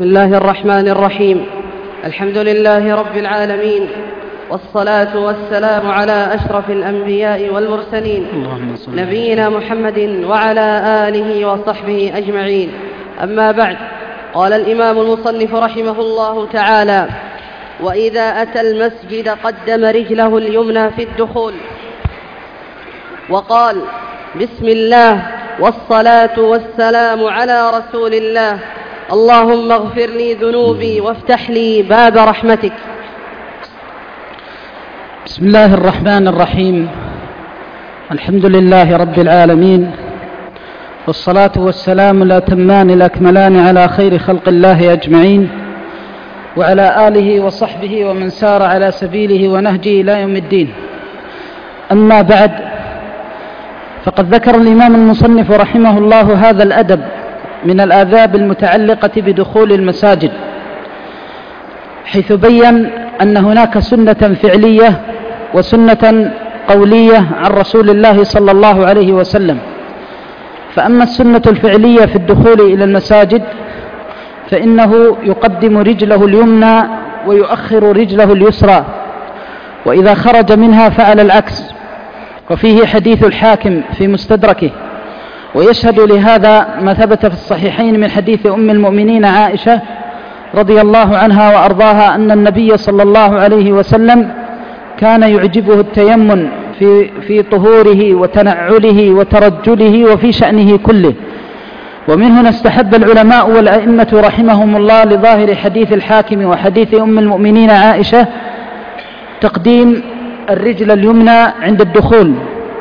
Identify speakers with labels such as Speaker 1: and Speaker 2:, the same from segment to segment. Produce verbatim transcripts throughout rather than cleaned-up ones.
Speaker 1: بسم الله الرحمن الرحيم. الحمد لله رب العالمين، والصلاة والسلام على أشرف الأنبياء والمرسلين نبينا محمد وعلى آله وصحبه أجمعين. أما بعد، قال الإمام المصنف رحمه الله تعالى: وإذا أتى المسجد قدم رجله اليمنى في الدخول وقال: بسم الله والصلاة والسلام على رسول الله، اللهم اغفر لي ذنوبي وافتح لي باب رحمتك.
Speaker 2: بسم الله الرحمن الرحيم. الحمد لله رب العالمين، والصلاة والسلام الأتمان الأكملان على خير خلق الله أجمعين، وعلى آله وصحبه ومن سار على سبيله ونهجه إلى يوم الدين. أما بعد، فقد ذكر الإمام المصنف رحمه الله هذا الأدب من الآداب المتعلقة بدخول المساجد، حيث بيّن أن هناك سنة فعلية وسنة قولية عن رسول الله صلى الله عليه وسلم. فأما السنة الفعلية في الدخول إلى المساجد فإنه يقدم رجله اليمنى ويؤخر رجله اليسرى، وإذا خرج منها فعل العكس، وفيه حديث الحاكم في مستدركه. ويشهد لهذا ما ثبت في الصحيحين من حديث أم المؤمنين عائشة رضي الله عنها وأرضاها أن النبي صلى الله عليه وسلم كان يعجبه التيمم في, في طهوره وتنعله وترجله وفي شأنه كله. ومن هنا استحب العلماء والأئمة رحمهم الله لظاهر حديث الحاكم وحديث أم المؤمنين عائشة تقديم الرجل اليمنى عند الدخول،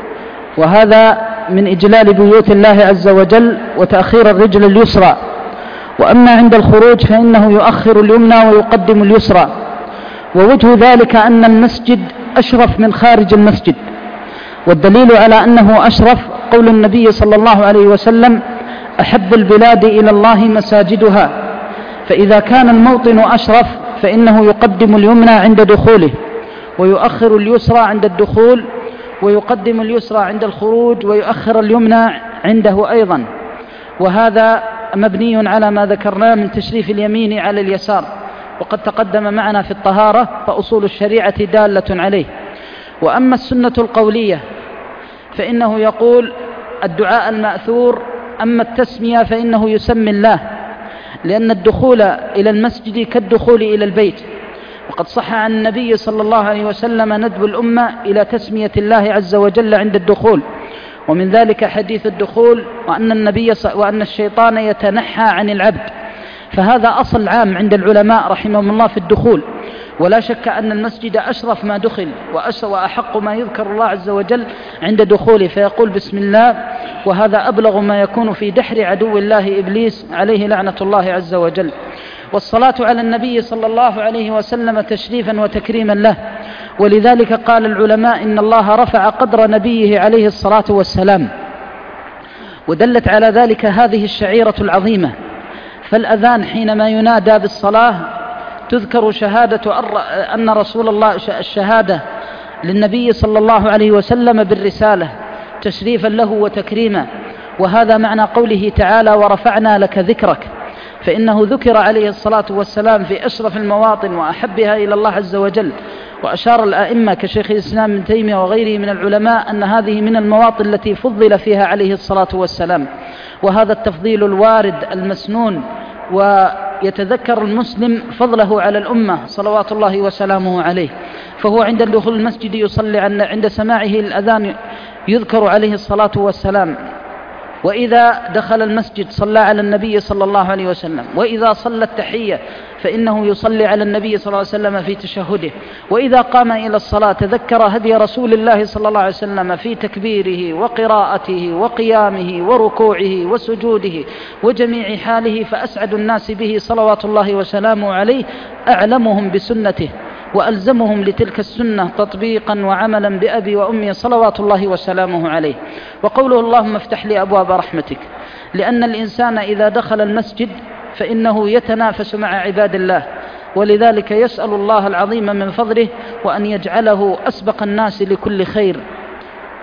Speaker 2: وهذا من إجلال بيوت الله عز وجل، وتأخير الرجل اليسرى. وأما عند الخروج فإنه يؤخر اليمنى ويقدم اليسرى. ووجه ذلك أن المسجد أشرف من خارج المسجد، والدليل على أنه أشرف قول النبي صلى الله عليه وسلم: أحب البلاد إلى الله مساجدها. فإذا كان الموطن أشرف فإنه يقدم اليمنى عند دخوله، ويؤخر اليسرى عند الدخول، ويقدم اليسرى عند الخروج، ويؤخر اليمنى عنده أيضا. وهذا مبني على ما ذكرناه من تشريف اليمين على اليسار، وقد تقدم معنا في الطهارة، فأصول الشريعة دالة عليه. وأما السنة القولية فإنه يقول الدعاء المأثور. أما التسمية فإنه يسمي الله، لأن الدخول إلى المسجد كالدخول إلى البيت، وقد صح عن النبي صلى الله عليه وسلم ندب الأمة إلى تسمية الله عز وجل عند الدخول. ومن ذلك حديث الدخول، وأن النبي وأن الشيطان يتنحى عن العبد. فهذا أصل عام عند العلماء رحمهم الله في الدخول. ولا شك أن المسجد أشرف ما دخل وأحق ما يذكر الله عز وجل عند دخوله، فيقول بسم الله، وهذا أبلغ ما يكون في دحر عدو الله إبليس عليه لعنة الله عز وجل. والصلاة على النبي صلى الله عليه وسلم تشريفا وتكريما له، ولذلك قال العلماء إن الله رفع قدر نبيه عليه الصلاة والسلام، ودلت على ذلك هذه الشعيرة العظيمة. فالأذان حينما ينادى بالصلاة تذكر شهادة أن رسول الله الشهادة للنبي صلى الله عليه وسلم بالرسالة تشريفا له وتكريما. وهذا معنى قوله تعالى: ورفعنا لك ذكرك، فإنه ذكر عليه الصلاة والسلام في أشرف المواطن وأحبها إلى الله عز وجل. وأشار الآئمة كشيخ الإسلام ابن تيمية وغيره من العلماء أن هذه من المواطن التي فضل فيها عليه الصلاة والسلام. وهذا التفضيل الوارد المسنون، ويتذكر المسلم فضله على الأمة صلوات الله وسلامه عليه. فهو عند دخول المسجد يصلي، عند سماعه الأذان يذكر عليه الصلاة والسلام، وإذا دخل المسجد صلى على النبي صلى الله عليه وسلم، وإذا صلى التحية فإنه يصلي على النبي صلى الله عليه وسلم في تشهده، وإذا قام إلى الصلاة تذكر هدي رسول الله صلى الله عليه وسلم في تكبيره وقراءته وقيامه وركوعه وسجوده وجميع حاله، فأسعد الناس به صلوات الله وسلامه عليه أعلمهم بسنته وألزمهم لتلك السنة تطبيقا وعملا بأبي وأمي صلوات الله وسلامه عليه. وقوله اللهم افتح لي أبواب رحمتك، لأن الإنسان إذا دخل المسجد فإنه يتنافس مع عباد الله، ولذلك يسأل الله العظيم من فضله وأن يجعله أسبق الناس لكل خير.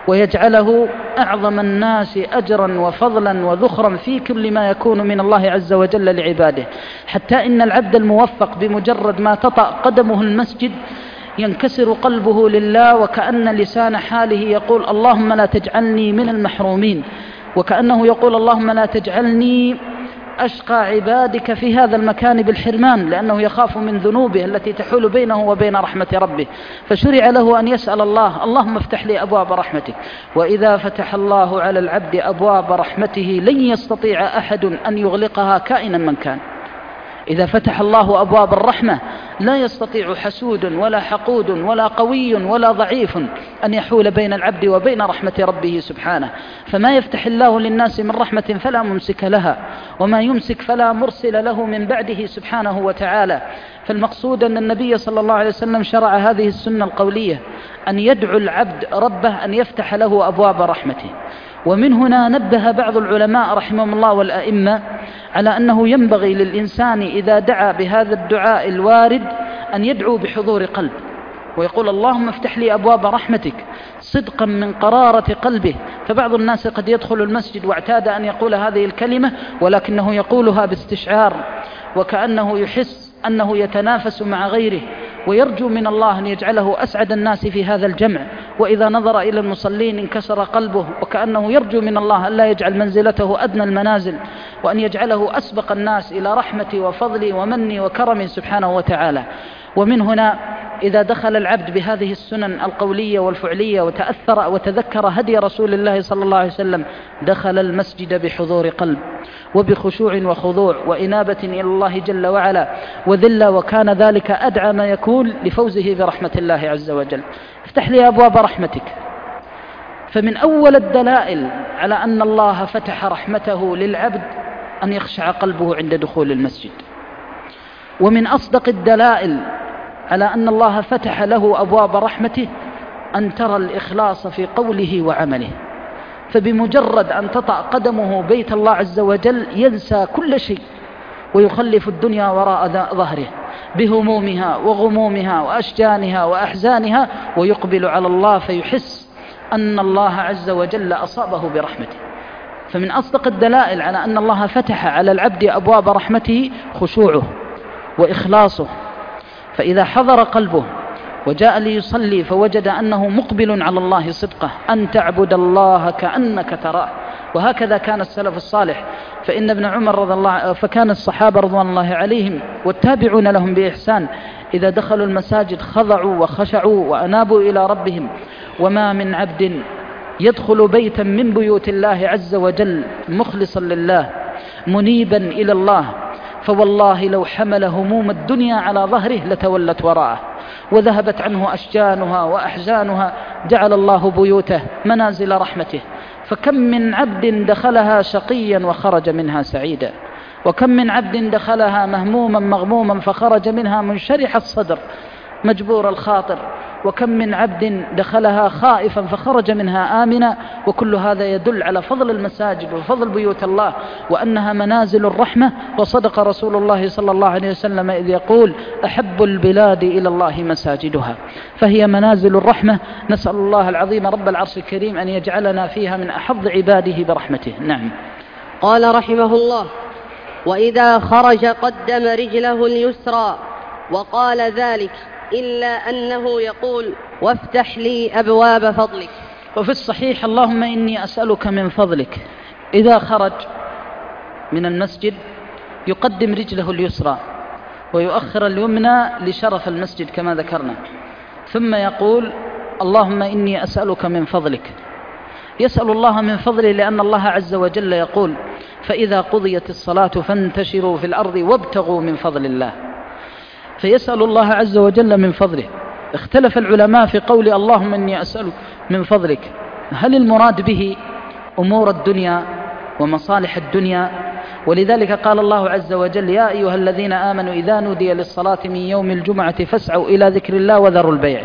Speaker 2: ويجعله أعظم الناس أجرا وفضلا وذخرا في كل ما يكون من الله عز وجل لعباده، حتى إن العبد الموفق بمجرد ما تطأ قدمه المسجد ينكسر قلبه لله، وكأن لسان حاله يقول اللهم لا تجعلني من المحرومين، وكأنه يقول اللهم لا تجعلني أشقى عبادك في هذا المكان بالحرمان، لأنه يخاف من ذنوبه التي تحول بينه وبين رحمة ربه. فشرع له أن يسأل الله اللهم افتح لي أبواب رحمتك. وإذا فتح الله على العبد أبواب رحمته لن يستطيع أحد أن يغلقها كائنا من كان. إذا فتح الله أبواب الرحمة لا يستطيع حسود ولا حقود ولا قوي ولا ضعيف أن يحول بين العبد وبين رحمة ربه سبحانه. فما يفتح الله للناس من رحمة فلا ممسك لها، وما يمسك فلا مرسل له من بعده سبحانه وتعالى. فالمقصود أن النبي صلى الله عليه وسلم شرع هذه السنة القولية، أن يدعو العبد ربه أن يفتح له أبواب رحمته. ومن هنا نبه بعض العلماء رحمهم الله والأئمة على أنه ينبغي للإنسان إذا دعا بهذا الدعاء الوارد أن يدعو بحضور قلب، ويقول اللهم افتح لي أبواب رحمتك صدقا من قرارة قلبه. فبعض الناس قد يدخل المسجد واعتاد أن يقول هذه الكلمة ولكنه يقولها باستشعار، وكأنه يحس أنه يتنافس مع غيره، ويرجو من الله أن يجعله أسعد الناس في هذا الجمع. وإذا نظر إلى المصلين انكسر قلبه، وكأنه يرجو من الله أن لا يجعل منزلته أدنى المنازل، وأن يجعله أسبق الناس إلى رحمتي وفضلي ومني وكرمي سبحانه وتعالى. ومن هنا إذا دخل العبد بهذه السنن القولية والفعلية وتأثر وتذكر هدي رسول الله صلى الله عليه وسلم، دخل المسجد بحضور قلب وبخشوع وخضوع وإنابة إلى الله جل وعلا وذلة، وكان ذلك أدعى ما يكون لفوزه برحمة الله عز وجل. افتح لي أبواب رحمتك. فمن أول الدلائل على أن الله فتح رحمته للعبد أن يخشع قلبه عند دخول المسجد. ومن أصدق الدلائل على أن الله فتح له أبواب رحمته أن ترى الإخلاص في قوله وعمله. فبمجرد أن تطأ قدمه بيت الله عز وجل ينسى كل شيء، ويخلف الدنيا وراء ظهره بهمومها وغمومها وأشجانها وأحزانها، ويقبل على الله فيحس أن الله عز وجل أصابه برحمته. فمن أصدق الدلائل على أن الله فتح على العبد أبواب رحمته خشوعه وإخلاصه. فإذا حضر قلبه وجاء ليصلي فوجد أنه مقبل على الله صدقه، أن تعبد الله كأنك تراه. وهكذا كان السلف الصالح. فإن ابن عمر رضي الله فكان الصحابة رضوان الله عليهم والتابعون لهم بإحسان إذا دخلوا المساجد خضعوا وخشعوا وأنابوا إلى ربهم. وما من عبد يدخل بيتا من بيوت الله عز وجل مخلصا لله منيبا إلى الله، فوالله لو حمل هموم الدنيا على ظهره لتولت وراءه وذهبت عنه أشجانها وأحزانها، جعل الله بيوته منازل رحمته. فكم من عبد دخلها شقيا وخرج منها سعيدا، وكم من عبد دخلها مهموما مغموما فخرج منها منشرح الصدر مجبور الخاطر، وكم من عبد دخلها خائفا فخرج منها آمنا. وكل هذا يدل على فضل المساجد وفضل بيوت الله وأنها منازل الرحمة. وصدق رسول الله صلى الله عليه وسلم إذ يقول أحب البلاد إلى الله مساجدها، فهي منازل الرحمة. نسأل الله العظيم رب العرش الكريم أن يجعلنا فيها من أحظ عباده برحمته. نعم.
Speaker 1: قال رحمه الله: وإذا خرج قدم رجله اليسرى وقال ذلك إلا أنه يقول وافتح لي أبواب فضلك.
Speaker 2: وفي الصحيح اللهم إني أسألك من فضلك. إذا خرج من المسجد يقدم رجله اليسرى ويؤخر اليمنى لشرف المسجد كما ذكرنا، ثم يقول اللهم إني أسألك من فضلك. يسأل الله من فضله لأن الله عز وجل يقول فإذا قضيت الصلاة فانتشروا في الأرض وابتغوا من فضل الله. فيسأل الله عز وجل من فضله. اختلف العلماء في قول اللهم إني أسألك من فضلك، هل المراد به أمور الدنيا ومصالح الدنيا؟ ولذلك قال الله عز وجل يا أيها الذين آمنوا إذا نودي للصلاة من يوم الجمعة فاسعوا إلى ذكر الله وذروا البيع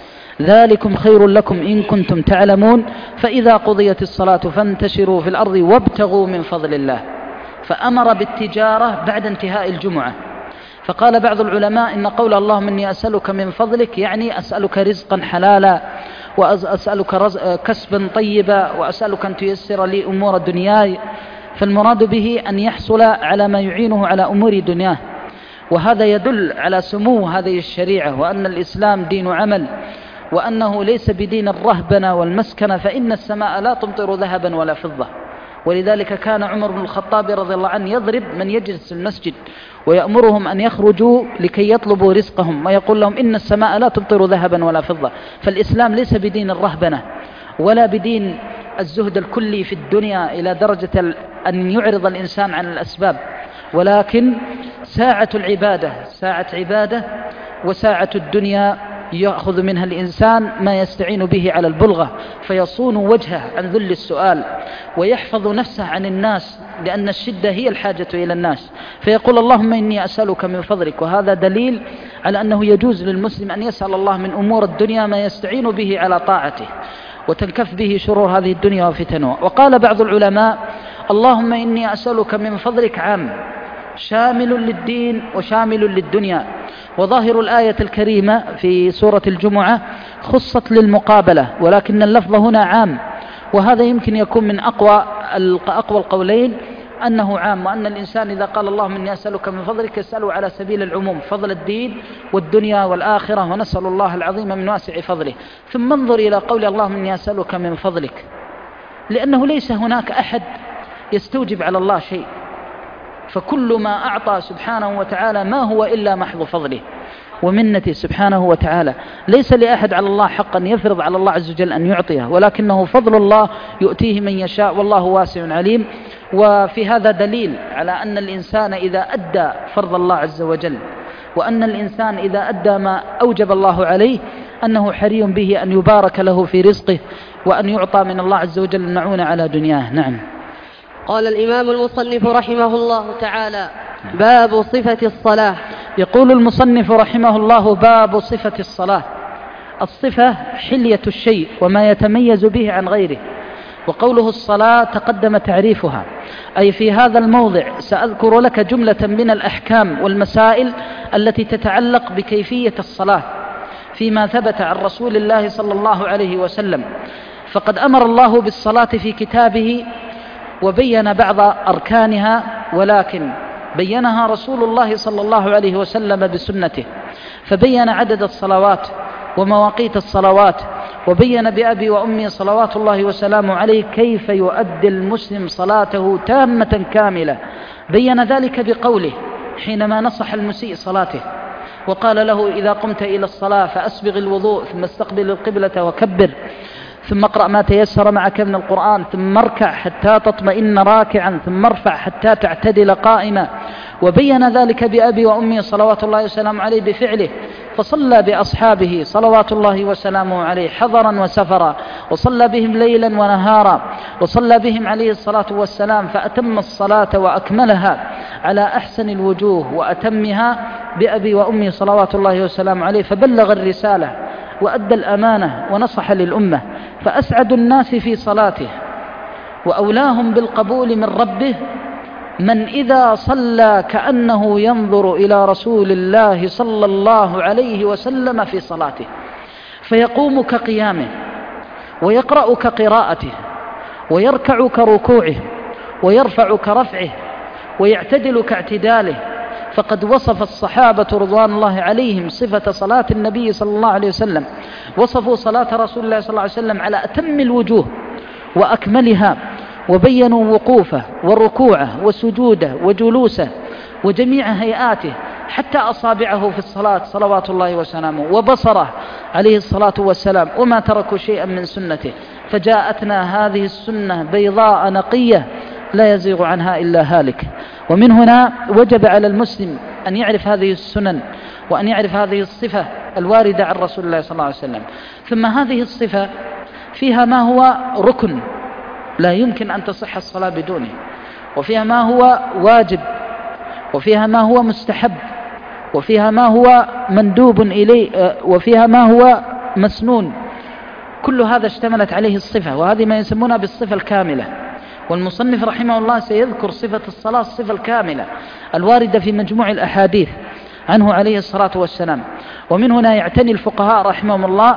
Speaker 2: ذلكم خير لكم إن كنتم تعلمون. فإذا قضيت الصلاة فانتشروا في الأرض وابتغوا من فضل الله، فأمر بالتجارة بعد انتهاء الجمعة. فقال بعض العلماء إن قول اللهم إني أسألك من فضلك يعني أسألك رزقا حلالا وأسألك كسبا طيبا، وأسألك أن تيسر لي أمور دنياي. فالمراد به أن يحصل على ما يعينه على أمور دنياه، وهذا يدل على سمو هذه الشريعة، وأن الإسلام دين عمل، وأنه ليس بدين الرهبنة والمسكنة، فإن السماء لا تمطر ذهبا ولا فضة. ولذلك كان عمر بن الخطاب رضي الله عنه يضرب من يجلس في المسجد ويأمرهم أن يخرجوا لكي يطلبوا رزقهم، ويقول لهم إن السماء لا تمطر ذهبا ولا فضة. فالإسلام ليس بدين الرهبنة ولا بدين الزهد الكلي في الدنيا إلى درجة أن يعرض الإنسان عن الأسباب، ولكن ساعة العبادة ساعة عبادة، وساعة الدنيا يأخذ منها الإنسان ما يستعين به على البلغة، فيصون وجهه عن ذل السؤال، ويحفظ نفسه عن الناس، لأن الشدة هي الحاجة إلى الناس، فيقول اللهم إني أسألك من فضلك. وهذا دليل على أنه يجوز للمسلم أن يسأل الله من أمور الدنيا ما يستعين به على طاعته، وتنكف به شرور هذه الدنيا وفتنها. وقال بعض العلماء اللهم إني أسألك من فضلك عام شامل للدين وشامل للدنيا. وظاهر الآية الكريمة في سورة الجمعة خصت للمقابلة، ولكن اللفظ هنا عام، وهذا يمكن يكون من أقوى أقوى القولين أنه عام، وأن الإنسان إذا قال اللهم إني أسألك من فضلك يسأله على سبيل العموم، فضل الدين والدنيا والآخرة، ونسأل الله العظيم من واسع فضله. ثم انظر إلى قول اللهم إني أسألك من فضلك، لأنه ليس هناك أحد يستوجب على الله شيء، فكل ما أعطى سبحانه وتعالى ما هو إلا محض فضله ومنته سبحانه وتعالى. ليس لأحد على الله حقا يفرض على الله عز وجل أن يعطيه، ولكنه فضل الله يؤتيه من يشاء، والله واسع عليم. وفي هذا دليل على أن الإنسان إذا أدى فرض الله عز وجل، وأن الإنسان إذا أدى ما أوجب الله عليه، أنه حري به أن يبارك له في رزقه، وأن يعطى من الله عز وجل المعون على دنياه. نعم.
Speaker 1: قال الإمام المصنف رحمه الله تعالى: باب صفة الصلاة.
Speaker 2: يقول المصنف رحمه الله: باب صفة الصلاة. الصفة حلية الشيء وما يتميز به عن غيره، وقوله الصلاة تقدم تعريفها، أي في هذا الموضع سأذكر لك جملة من الأحكام والمسائل التي تتعلق بكيفية الصلاة فيما ثبت عن رسول الله صلى الله عليه وسلم. فقد أمر الله بالصلاة في كتابه وبين بعض أركانها، ولكن بينها رسول الله صلى الله عليه وسلم بسنته، فبين عدد الصلوات ومواقيت الصلوات، وبين بأبي وأمي صلوات الله وسلامه عليه كيف يؤدي المسلم صلاته تامة كاملة. بين ذلك بقوله حينما نصح المسيء صلاته وقال له: إذا قمت إلى الصلاة فأسبغ الوضوء، ثم استقبل القبلة وكبر، ثم اقرأ ما تيسر معك من القرآن، ثم اركع حتى تطمئن راكعا، ثم ارفع حتى تعتدل قائما. وبين ذلك بأبي وأمي صلوات الله وسلامه عليه بفعله، فصلى بأصحابه صلوات الله وسلامه عليه حضرا وسفرا، وصلى بهم ليلا ونهارا، وصلى بهم عليه الصلاة والسلام، فأتم الصلاة وأكملها على أحسن الوجوه وأتمها بأبي وأمي صلوات الله وسلامه عليه، فبلغ الرسالة وأدى الأمانة ونصح للأمة، فأسعد الناس في صلاته وأولاهم بالقبول من ربه من إذا صلى كأنه ينظر إلى رسول الله صلى الله عليه وسلم في صلاته، فيقوم كقيامه، ويقرأ كقراءته، ويركع كركوعه، ويرفع كرفعه، ويعتدل كاعتداله. فقد وصف الصحابة رضوان الله عليهم صفة صلاة النبي صلى الله عليه وسلم، وصفوا صلاة رسول الله صلى الله عليه وسلم على أتم الوجوه وأكملها، وبينوا وقوفه وركوعه وسجوده وجلوسه وجميع هيئاته، حتى أصابعه في الصلاة صلوات الله وسلامه، وبصره عليه الصلاة والسلام، وما تركوا شيئا من سنته. فجاءتنا هذه السنة بيضاء نقية لا يزيغ عنها إلا هالك. ومن هنا وجب على المسلم أن يعرف هذه السنن، وأن يعرف هذه الصفة الواردة عن رسول الله صلى الله عليه وسلم. ثم هذه الصفة فيها ما هو ركن لا يمكن أن تصح الصلاة بدونه، وفيها ما هو واجب، وفيها ما هو مستحب، وفيها ما هو مندوب إليه، وفيها ما هو مسنون. كل هذا اشتملت عليه الصفة، وهذه ما يسمونها بالصفة الكاملة. والمصنف رحمه الله سيذكر صفة الصلاة الصفة الكاملة الواردة في مجموع الأحاديث عنه عليه الصلاة والسلام. ومن هنا يعتني الفقهاء رحمهم الله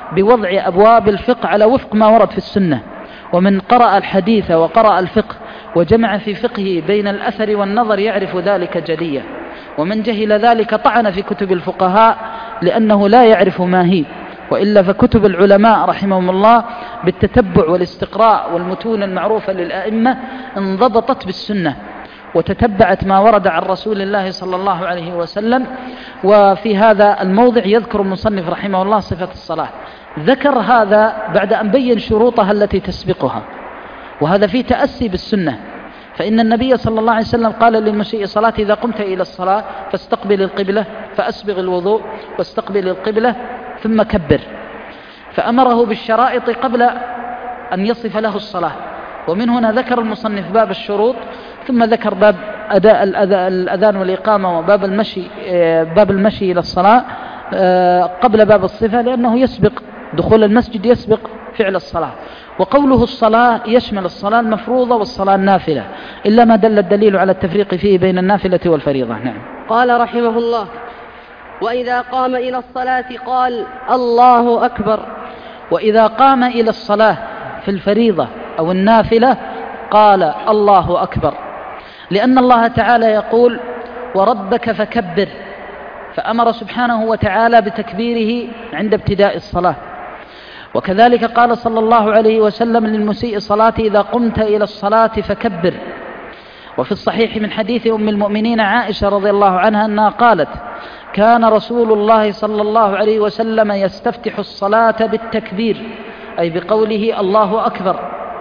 Speaker 2: بوضع أبواب الفقه على وفق ما ورد في السنة. ومن قرأ الحديث وقرأ الفقه وجمع في فقهه بين الأثر والنظر يعرف ذلك جليا، ومن جهل ذلك طعن في كتب الفقهاء لأنه لا يعرف ما هي، وإلا فكتب العلماء رحمهم الله بالتتبع والاستقراء والمتون المعروفة للأئمة انضبطت بالسنة وتتبعت ما ورد عن رسول الله صلى الله عليه وسلم. وفي هذا الموضع يذكر المصنف رحمه الله صفة الصلاة، ذكر هذا بعد أن بين شروطها التي تسبقها، وهذا فيه تأسي بالسنة. فإن النبي صلى الله عليه وسلم قال للمسيء صلاة: إذا قمت إلى الصلاة فاستقبل القبلة، فأسبغ الوضوء واستقبل القبلة ثم كبر، فأمره بالشرائط قبل أن يصف له الصلاة. ومن هنا ذكر المصنف باب الشروط، ثم ذكر باب أداء الأذان والإقامة وباب المشي باب المشي إلى الصلاة قبل باب الصفة، لأنه يسبق دخول المسجد يسبق فعل الصلاة. وقوله الصلاة يشمل الصلاة المفروضة والصلاة النافلة، إلا ما دل الدليل على التفريق فيه بين النافلة والفريضة. نعم.
Speaker 1: قال رحمه الله: وإذا قام إلى الصلاة قال: الله أكبر.
Speaker 2: وإذا قام إلى الصلاة في الفريضة أو النافلة قال: الله أكبر، لأن الله تعالى يقول: وربك فكبر، فأمر سبحانه وتعالى بتكبيره عند ابتداء الصلاة. وكذلك قال صلى الله عليه وسلم للمسيء صلاته: إذا قمت إلى الصلاة فكبر. وفي الصحيح من حديث أم المؤمنين عائشة رضي الله عنها أنها قالت: كان رسول الله صلى الله عليه وسلم يستفتح الصلاة بالتكبير، أي بقوله: الله أكبر.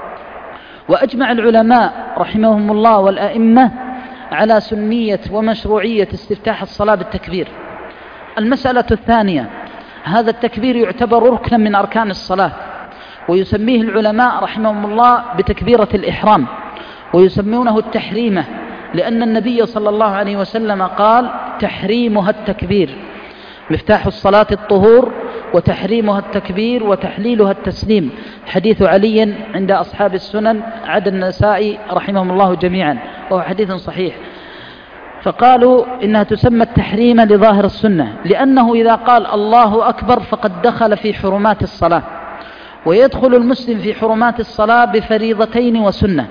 Speaker 2: وأجمع العلماء رحمهم الله والأئمة على سنية ومشروعية استفتاح الصلاة بالتكبير. المسألة الثانية: هذا التكبير يعتبر ركنا من أركان الصلاة، ويسميه العلماء رحمهم الله بتكبيرة الإحرام، ويسمونه التحريمة، لأن النبي صلى الله عليه وسلم قال: تحريمها التكبير، مفتاح الصلاة الطهور، وتحريمها التكبير، وتحليلها التسليم. حديث علي عند أصحاب السنن عدا النسائي رحمهم الله جميعا، وهو حديث صحيح. فقالوا إنها تسمى التحريم لظاهر السنة، لأنه إذا قال الله أكبر فقد دخل في حرمات الصلاة، ويدخل المسلم في حرمات الصلاة بفريضتين وسنة.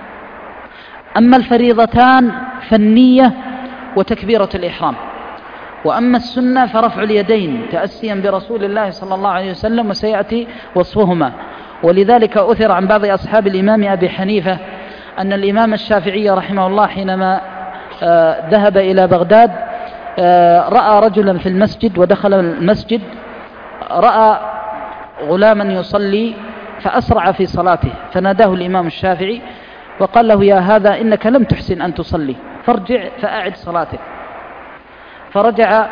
Speaker 2: أما الفريضتان فالنية وتكبيرة الإحرام، وأما السنة فرفع اليدين تأسيا برسول الله صلى الله عليه وسلم، وسيأتي وصفهما. ولذلك أثر عن بعض أصحاب الإمام أبي حنيفة أن الإمام الشافعي رحمه الله حينما آه ذهب إلى بغداد آه رأى رجلا في المسجد، ودخل المسجد رأى غلاما يصلي فأسرع في صلاته، فناداه الإمام الشافعي وقال له: يا هذا إنك لم تحسن أن تصلي، فارجع فأعد صلاتك. فرجع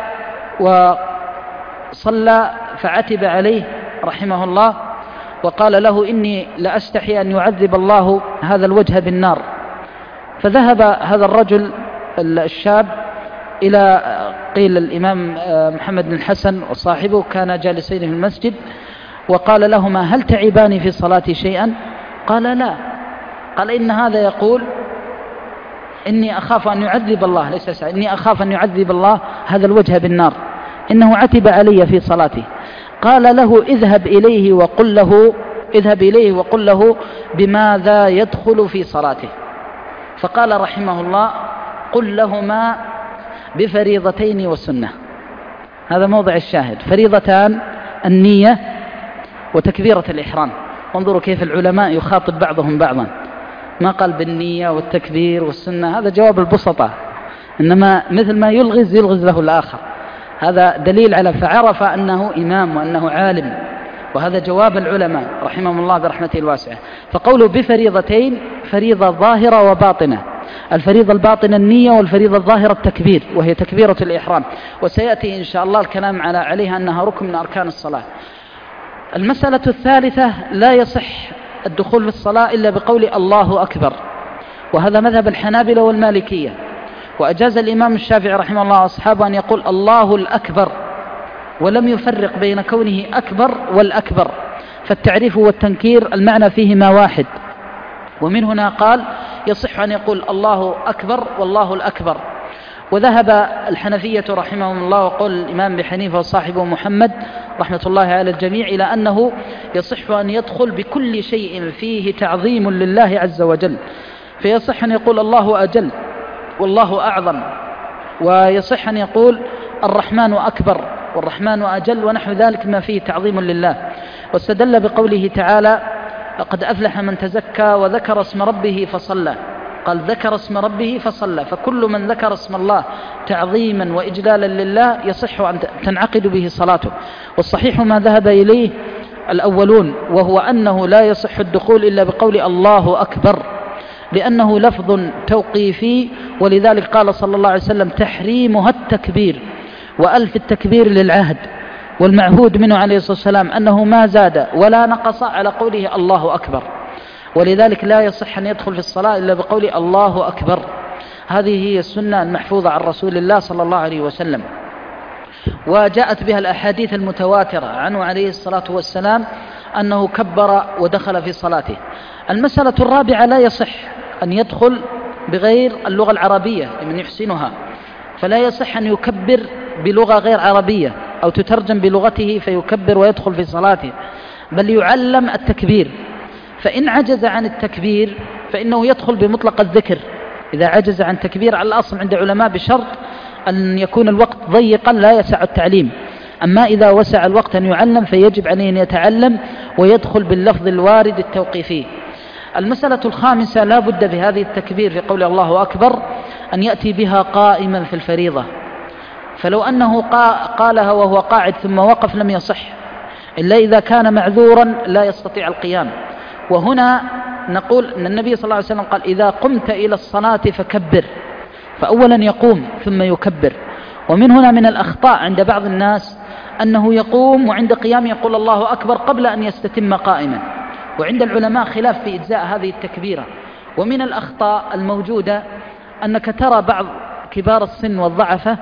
Speaker 2: وصلى فعتب عليه رحمه الله، وقال له: إني لأستحي أن يعذب الله هذا الوجه بالنار. فذهب هذا الرجل الشاب إلى قيل الإمام محمد بن الحسن وصاحبه، كان جالسين في المسجد، وقال لهما: هل تعبان في صلاتي شيئا؟ قال: لا. قال: إن هذا يقول إني أخاف أن يعذب الله، ليس سعى. إني أخاف أن يعذب الله هذا الوجه بالنار، إنه عتب علي في صلاتي. قال له: اذهب إليه وقل له اذهب إليه وقل له بماذا يدخل في صلاته. فقال رحمه الله: قل لهما بفريضتين والسنة. هذا موضع الشاهد، فريضتان النية وتكبيرة الإحرام. وانظروا كيف العلماء يخاطب بعضهم بعضا، ما قال بالنية والتكبير والسنة، هذا جواب البسطة، إنما مثل ما يلغز يلغز له الآخر. هذا دليل على فعرف أنه إمام وأنه عالم، وهذا جواب العلماء رحمهم الله برحمته الواسعة. فقوله بفريضتين، فريضة ظاهرة وباطنة. الفريضة الباطنة النية، والفريضة الظاهرة التكبير، وهي تكبيرة الإحرام، وسيأتي إن شاء الله الكلام على عليها أنها ركن من أركان الصلاة. المسألة الثالثة: لا يصح الدخول في الصلاة إلا بقول الله أكبر، وهذا مذهب الحنابلة والمالكية. وأجاز الإمام الشافعي رحمه الله أصحابه أن يقول الله الأكبر، ولم يفرق بين كونه أكبر والأكبر، فالتعريف والتنكير المعنى فيهما واحد. ومن هنا قال: يصح أن يقول الله أكبر والله الأكبر. وذهب الحنفية رحمهم الله وقول الإمام أبي حنيفة وصاحبه محمد رحمة الله على الجميع إلى أنه يصح أن يدخل بكل شيء فيه تعظيم لله عز وجل، فيصح أن يقول الله أجل والله أعظم، ويصح أن يقول الرحمن أكبر والرحمن أجل ونحو ذلك ما فيه تعظيم لله. واستدل بقوله تعالى قد أفلح من تزكى وذكر اسم ربه فصلى، قال ذكر اسم ربه فصلى، فكل من ذكر اسم الله تعظيما وإجلالا لله يصح أن تنعقد به صلاته. والصحيح ما ذهب إليه الأولون، وهو أنه لا يصح الدخول إلا بقول الله أكبر، لأنه لفظ توقيفي، ولذلك قال صلى الله عليه وسلم تحريمها التكبير، وألف التكبير للعهد، والمعهود منه عليه الصلاة والسلام أنه ما زاد ولا نقص على قوله الله أكبر، ولذلك لا يصح أن يدخل في الصلاة إلا بقول الله أكبر. هذه هي السنة المحفوظة عن رسول الله صلى الله عليه وسلم، وجاءت بها الأحاديث المتواترة عنه عليه الصلاة والسلام أنه كبر ودخل في صلاته. المسألة الرابعة لا يصح أن يدخل بغير اللغة العربية لمن يحسنها، فلا يصح أن يكبر بلغة غير عربية أو تترجم بلغته فيكبر ويدخل في صلاته، بل يعلم التكبير، فإن عجز عن التكبير فإنه يدخل بمطلق الذكر إذا عجز عن تكبير على الأصل عند علماء، بشرط أن يكون الوقت ضيقا لا يسع التعليم. أما إذا وسع الوقت أن يعلم فيجب عليه أن يتعلم ويدخل باللفظ الوارد التوقيفي. المسألة الخامسة لا بد بهذه التكبير في قول الله أكبر أن يأتي بها قائما في الفريضة، فلو أنه قالها وهو قاعد ثم وقف لم يصح، إلا إذا كان معذورا لا يستطيع القيام. وهنا نقول أن النبي صلى الله عليه وسلم قال إذا قمت إلى الصلاة فكبر، فأولا يقوم ثم يكبر. ومن هنا من الأخطاء عند بعض الناس أنه يقوم وعند قيام يقول الله أكبر قبل أن يستتم قائما، وعند العلماء خلاف في إجزاء هذه التكبيرة. ومن الأخطاء الموجودة أنك ترى بعض كبار السن والضعفة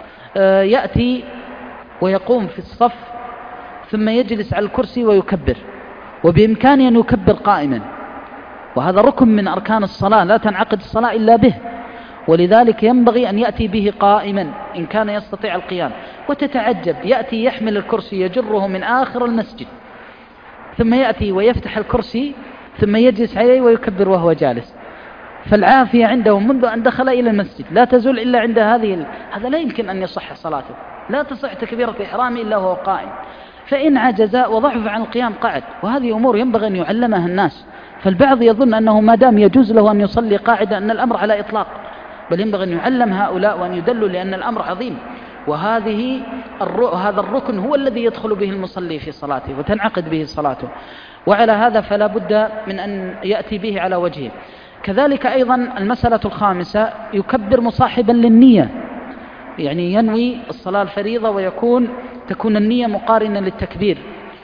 Speaker 2: يأتي ويقوم في الصف ثم يجلس على الكرسي ويكبر، وبإمكانه أن يكبر قائما، وهذا ركن من أركان الصلاة لا تنعقد الصلاة إلا به، ولذلك ينبغي أن يأتي به قائما إن كان يستطيع القيام. وتتعجب يأتي يحمل الكرسي يجره من آخر المسجد، ثم يأتي ويفتح الكرسي ثم يجلس عليه ويكبر وهو جالس، فالعافية عنده منذ أن دخل إلى المسجد لا تزول إلا عند هذه ال... هذا لا يمكن أن يصح صلاته، لا تصح تكبيرة إحرامه إلا وهو قائم، فإن عجز وضعف عن القيام قعد. وهذه أمور ينبغي أن يعلمها الناس، فالبعض يظن أنه ما دام يجوز له أن يصلي قاعدا أن الأمر على إطلاق، بل ينبغي أن يعلم هؤلاء وأن يدلوا لأن الأمر عظيم، وهذه الر... هذا الركن هو الذي يدخل به المصلي في صلاته وتنعقد به صلاته. وعلى هذا فلا بد من أن يأتي به على وجهه. كذلك أيضا المسألة الخامسة يكبر مصاحبا للنية، يعني ينوي الصلاة الفريضة ويكون تكون النية مقارنة للتكبير،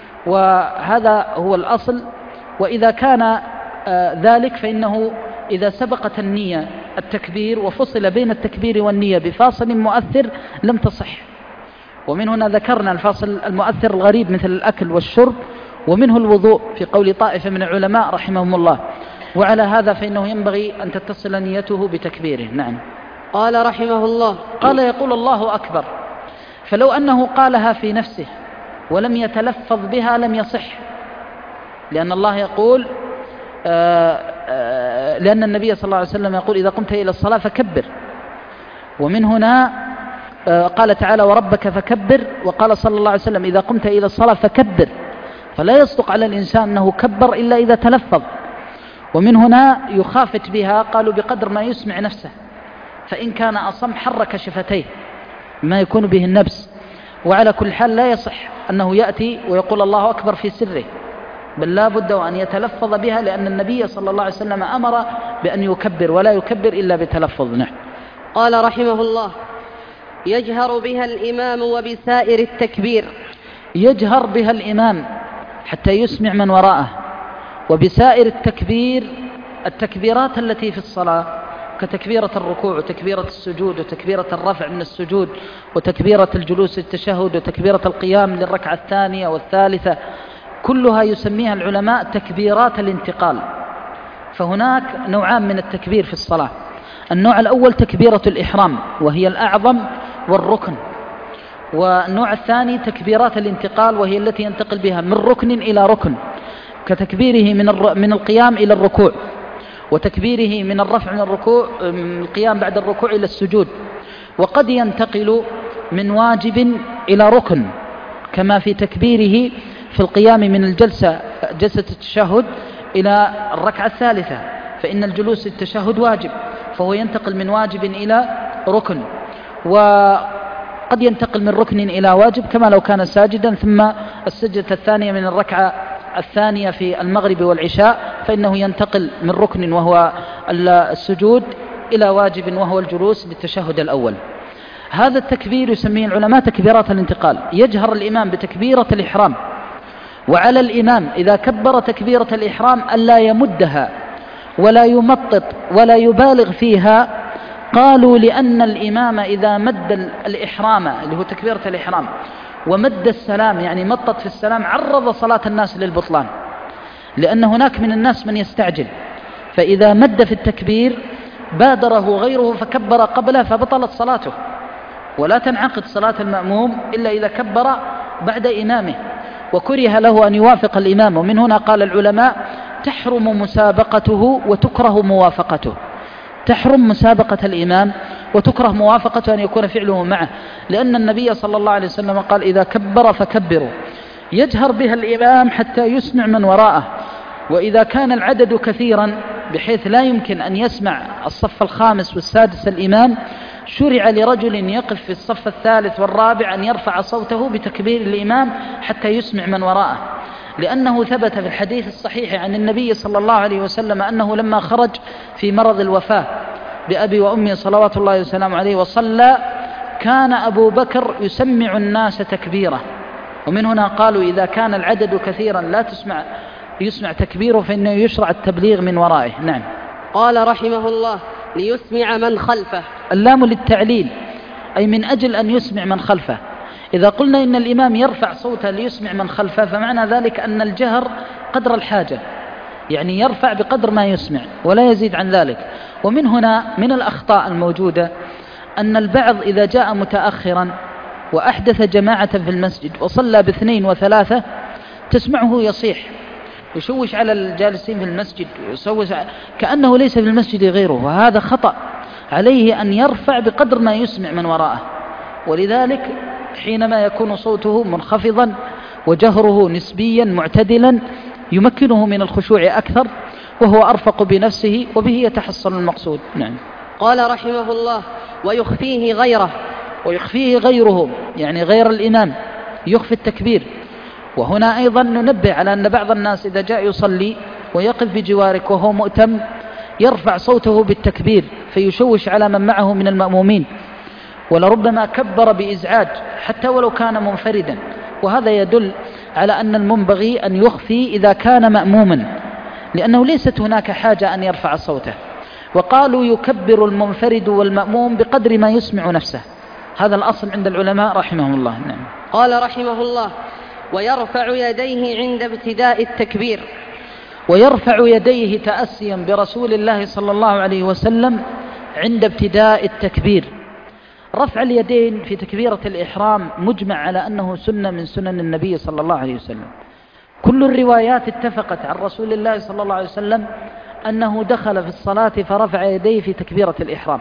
Speaker 2: وهذا هو الأصل. وإذا كان ذلك فإنه إذا سبقت النية التكبير وفصل بين التكبير والنية بفاصل مؤثر لم تصح. ومن هنا ذكرنا الفاصل المؤثر الغريب مثل الأكل والشرب، ومنه الوضوء في قول طائفة من العلماء رحمهم الله. وعلى هذا فإنه ينبغي أن تتصل نيته بتكبيره. نعم.
Speaker 1: قال رحمه الله
Speaker 2: قال يقول الله أكبر، فلو أنه قالها في نفسه ولم يتلفظ بها لم يصح، لأن الله يقول آآ آآ لأن النبي صلى الله عليه وسلم يقول إذا قمت إلى الصلاة فكبر. ومن هنا قال تعالى وربك فكبر، وقال صلى الله عليه وسلم إذا قمت إلى الصلاة فكبر، فلا يصدق على الإنسان أنه كبر إلا إذا تلفظ. ومن هنا يخافت بها، قالوا بقدر ما يسمع نفسه، فإن كان أصم حرك شفتيه ما يكون به النبس. وعلى كل حال لا يصح أنه يأتي ويقول الله أكبر في سره، بل لا بد أن يتلفظ بها، لأن النبي صلى الله عليه وسلم أمر بأن يكبر ولا يكبر إلا بتلفظ. نحن.
Speaker 1: قال رحمه الله يجهر بها الإمام وبسائر التكبير.
Speaker 2: يجهر بها الإمام حتى يسمع من وراءه، وبسائر التكبير التكبيرات التي في الصلاة كتكبيرة الركوع وتكبيرة السجود وتكبيرة الرفع من السجود وتكبيرة الجلوس التشهد وتكبيرة القيام للركعة الثانية والثالثة، كلها يسميها العلماء تكبيرات الانتقال. فهناك نوعان من التكبير في الصلاة. النوع الأول تكبيرة الإحرام، وهي الأعظم والركن، والنوع الثاني تكبيرات الانتقال، وهي التي ينتقل بها من ركن إلى ركن، كتكبيره من من القيام إلى الركوع، وتكبيره من الرفع من الركوع من القيام بعد الركوع إلى السجود. وقد ينتقل من واجب إلى ركن، كما في تكبيره في القيام من الجلسة جلسة التشهد إلى الركعة الثالثة، فإن الجلوس التشهد واجب، فهو ينتقل من واجب إلى ركن. وقد ينتقل من ركن إلى واجب كما لو كان ساجدا، ثم السجدة الثانية من الركعة الثانية في المغرب والعشاء فإنه ينتقل من ركن وهو السجود إلى واجب وهو الجلوس للتشهد الأول. هذا التكبير يسميه العلماء تكبيرات الانتقال. يجهر الإمام بتكبيرة الإحرام، وعلى الإمام إذا كبر تكبيرة الإحرام ألا يمدها ولا يمطط ولا يبالغ فيها. قالوا لأن الإمام إذا مد الإحرام اللي هو تكبيرة الإحرام ومد السلام، يعني مطط في السلام، عرض صلاة الناس للبطلان، لأن هناك من الناس من يستعجل، فإذا مد في التكبير بادره غيره فكبر قبله فبطلت صلاته، ولا تنعقد صلاة المأموم إلا إذا كبر بعد إمامه، وكره له أن يوافق الإمام. ومن هنا قال العلماء تحرم مسابقته وتكره موافقته، تحرم مسابقة الإمام وتكره موافقته أن يكون فعله معه، لأن النبي صلى الله عليه وسلم قال إذا كبر فكبروا. يجهر بها الإمام حتى يسمع من وراءه، وإذا كان العدد كثيرا بحيث لا يمكن أن يسمع الصف الخامس والسادس الإمام، شرع لرجل يقف في الصف الثالث والرابع أن يرفع صوته بتكبير الإمام حتى يسمع من وراءه، لأنه ثبت في الحديث الصحيح عن النبي صلى الله عليه وسلم أنه لما خرج في مرض الوفاة بأبي وأمي صلوات الله وسلامه عليه وصلى، كان أبو بكر يسمع الناس تكبيره. ومن هنا قالوا إذا كان العدد كثيرا لا تسمع يسمع تكبيره فإنه يشرع التبليغ من ورائه. نعم.
Speaker 1: قال رحمه الله ليسمع من خلفه.
Speaker 2: اللام للتعليل، أي من أجل أن يسمع من خلفه. إذا قلنا إن الإمام يرفع صوته ليسمع من خلفه فمعنى ذلك أن الجهر قدر الحاجة، يعني يرفع بقدر ما يسمع ولا يزيد عن ذلك. ومن هنا من الأخطاء الموجودة أن البعض إذا جاء متأخرا وأحدث جماعة في المسجد وصلى باثنين وثلاثة تسمعه يصيح يشوش على الجالسين في المسجد ويشوش كأنه ليس في المسجد غيره، وهذا خطأ. عليه أن يرفع بقدر ما يسمع من وراءه، ولذلك حينما يكون صوته منخفضا وجهره نسبيا معتدلا يمكنه من الخشوع أكثر، وهو أرفق بنفسه وبه يتحصل المقصود. نعم.
Speaker 1: قال رحمه الله ويخفيه غيره.
Speaker 2: ويخفيه غيره يعني غير الإمام يخفي التكبير. وهنا أيضا ننبه على أن بعض الناس إذا جاء يصلي ويقف بجوارك وهو مؤتم يرفع صوته بالتكبير فيشوش على من معه من المأمومين، ولربما كبر بإزعاج حتى ولو كان منفردا، وهذا يدل على أن المنبغي أن يخفي إذا كان مأموما، لأنه ليست هناك حاجة أن يرفع صوته. وقالوا يكبر المنفرد والمأموم بقدر ما يسمع نفسه، هذا الأصل عند العلماء رحمهم الله. نعم.
Speaker 1: قال رحمه الله ويرفع يديه عند ابتداء التكبير.
Speaker 2: ويرفع يديه تأسيا برسول الله صلى الله عليه وسلم عند ابتداء التكبير. رفع اليدين في تكبيرة الإحرام مجمع على أنه سنة من سنن النبي صلى الله عليه وسلم. كل الروايات اتفقت عن رسول الله صلى الله عليه وسلم أنه دخل في الصلاة فرفع يديه في تكبيرة الإحرام.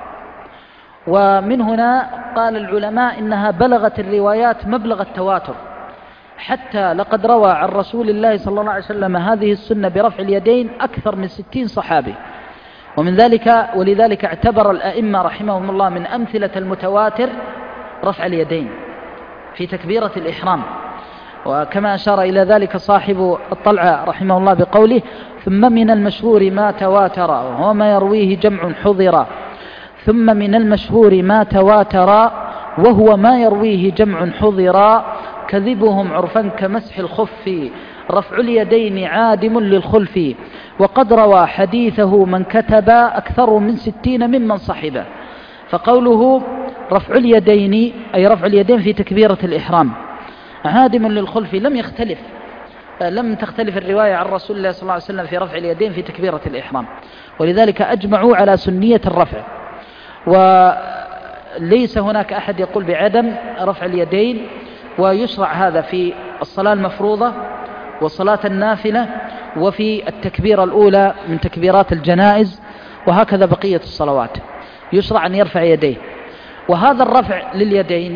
Speaker 2: ومن هنا قال العلماء إنها بلغت الروايات مبلغ التواتر، حتى لقد روى عن رسول الله صلى الله عليه وسلم هذه السنة برفع اليدين أكثر من ستين صحابي. ومن ذلك ولذلك اعتبر الأئمة رحمهم الله من أمثلة المتواتر رفع اليدين في تكبيرة الإحرام. وكما أشار إلى ذلك صاحب الطلعة رحمه الله بقوله ثم من المشهور ما تواتر وهو ما يرويه جمع حضر، ثم من المشهور ما تواتر وهو ما يرويه جمع حضر، كذبهم عرفا كمسح الخف، رفع اليدين عادم للخلف، وقد روى حديثه من كتب أكثر من ستين ممن صحبه. فقوله رفع اليدين أي رفع اليدين في تكبيرة الإحرام عادم للخلف، لم يختلف لم تختلف الرواية عن رسول الله صلى الله عليه وسلم في رفع اليدين في تكبيرة الإحرام، ولذلك أجمعوا على سنية الرفع. ليس هناك أحد يقول بعدم رفع اليدين، ويشرع هذا في الصلاة المفروضة وصلاة النافلة وفي التكبيرة الأولى من تكبيرات الجنائز، وهكذا بقية الصلوات يشرع أن يرفع يديه. وهذا الرفع لليدين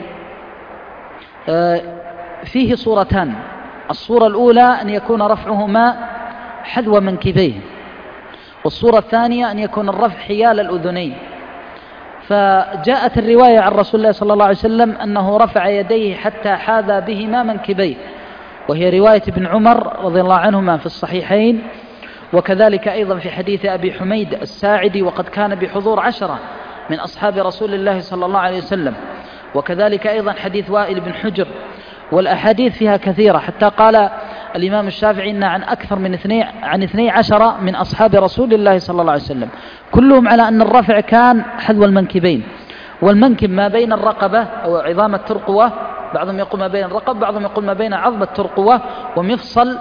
Speaker 2: فيه صورتان. الصورة الأولى أن يكون رفعهما حذو منكبيه، والصورة الثانية أن يكون الرفع حيال الأذنين. فجاءت الرواية عن رسول الله صلى الله عليه وسلم أنه رفع يديه حتى حاذى بهما منكبيه، وهي رواية ابن عمر رضي الله عنهما في الصحيحين، وكذلك أيضا في حديث أبي حميد الساعدي وقد كان بحضور عشرة من أصحاب رسول الله صلى الله عليه وسلم، وكذلك أيضا حديث وائل بن حجر. والأحاديث فيها كثيرة، حتى قال الإمام الشافعي إن عن أكثر من اثني عن اثني عشر من أصحاب رسول الله صلى الله عليه وسلم كلهم على أن الرفع كان حذو المنكبين. والمنكب ما بين الرقبة أو عظام الترقوة، بعضهم يقول ما بين الرقبة، بعضهم يقول ما بين عظم الترقوة ومفصل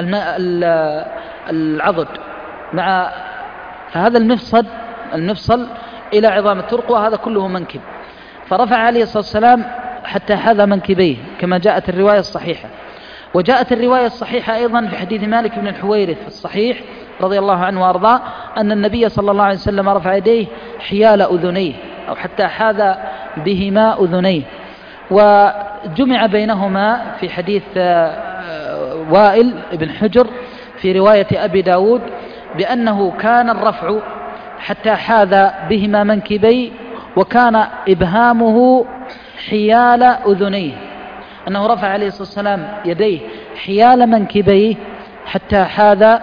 Speaker 2: العضد، مع فهذا المفصل المفصل إلى عظام الترقوة هذا كله منكب. فرفع عليه الصلاة والسلام حتى حذى منكبيه كما جاءت الرواية الصحيحة. وجاءت الرواية الصحيحة أيضا في حديث مالك بن الحويرث في الصحيح رضي الله عنه وأرضاه أن النبي صلى الله عليه وسلم رفع يديه حيال أذنيه أو حتى حاذى بهما أذنيه. وجمع بينهما في حديث وائل بن حجر في رواية أبي داود بأنه كان الرفع حتى حاذى بهما منكبيه، وكان إبهامه حيال أذنيه، أنه رفع عليه الصلاة والسلام يديه حيال منكبيه حتى حاذى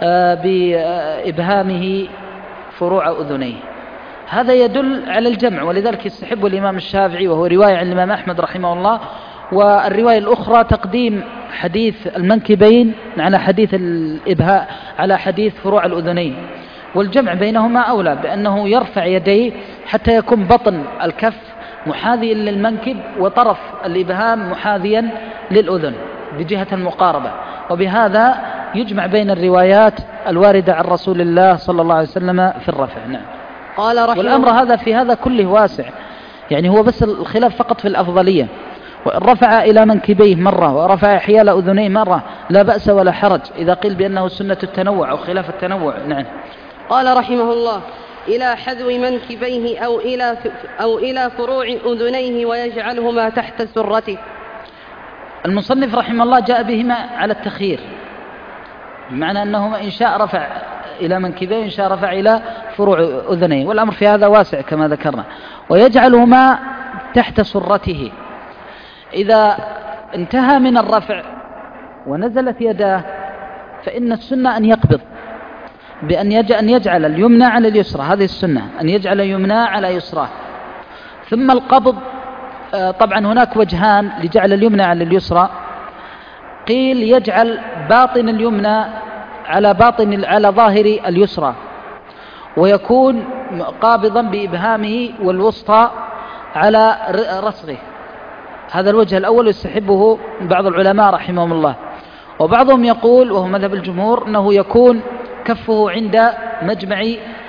Speaker 2: بإبهامه فروع أذنيه. هذا يدل على الجمع، ولذلك يستحب الإمام الشافعي وهو رواية عن الإمام أحمد رحمه الله. والرواية الأخرى تقديم حديث المنكبين على حديث الإبهاء على حديث فروع الأذنين، والجمع بينهما أولى، بأنه يرفع يديه حتى يكون بطن الكف محاذيا للمنكب وطرف الإبهام محاذيا للأذن بجهة المقاربة، وبهذا يجمع بين الروايات الواردة عن رسول الله صلى الله عليه وسلم في الرفع. نعم.
Speaker 1: قال رحمه
Speaker 2: والأمر هذا في هذا كله واسع، يعني هو بس الخلاف فقط في الأفضلية. رفع إلى منكبيه مرة ورفع حيال أذنيه مرة لا بأس ولا حرج إذا قيل بأنه سنة التنوع أو خلاف التنوع. نعم.
Speaker 1: قال رحمه الله: إلى حذو منكبيه أو إلى أو إلى فروع أذنيه ويجعلهما تحت سرته.
Speaker 2: المصنف رحمه الله جاء بهما على التخيير، بمعنى أنهما إن شاء رفع إلى منكبيه إن شاء رفع إلى فروع أذنيه، والأمر في هذا واسع كما ذكرنا. ويجعلهما تحت سرته، إذا انتهى من الرفع ونزلت يداه فإن السنة أن يقبض، بأن يجعل اليمنى على اليسرى، هذه السنة أن يجعل يمنى على يسرى. ثم القبض طبعا هناك وجهان لجعل اليمنى على اليسرى، قيل يجعل باطن اليمنى على باطن على ظاهر اليسرى ويكون قابضا بإبهامه والوسطى على رسغه، هذا الوجه الأول يستحبه بعض العلماء رحمهم الله. وبعضهم يقول وهو مذهب الجمهور أنه يكون كفه عند مجمع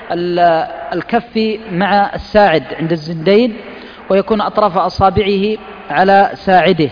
Speaker 2: الكف مع الساعد عند الزندين، ويكون أطراف أصابعه على ساعده.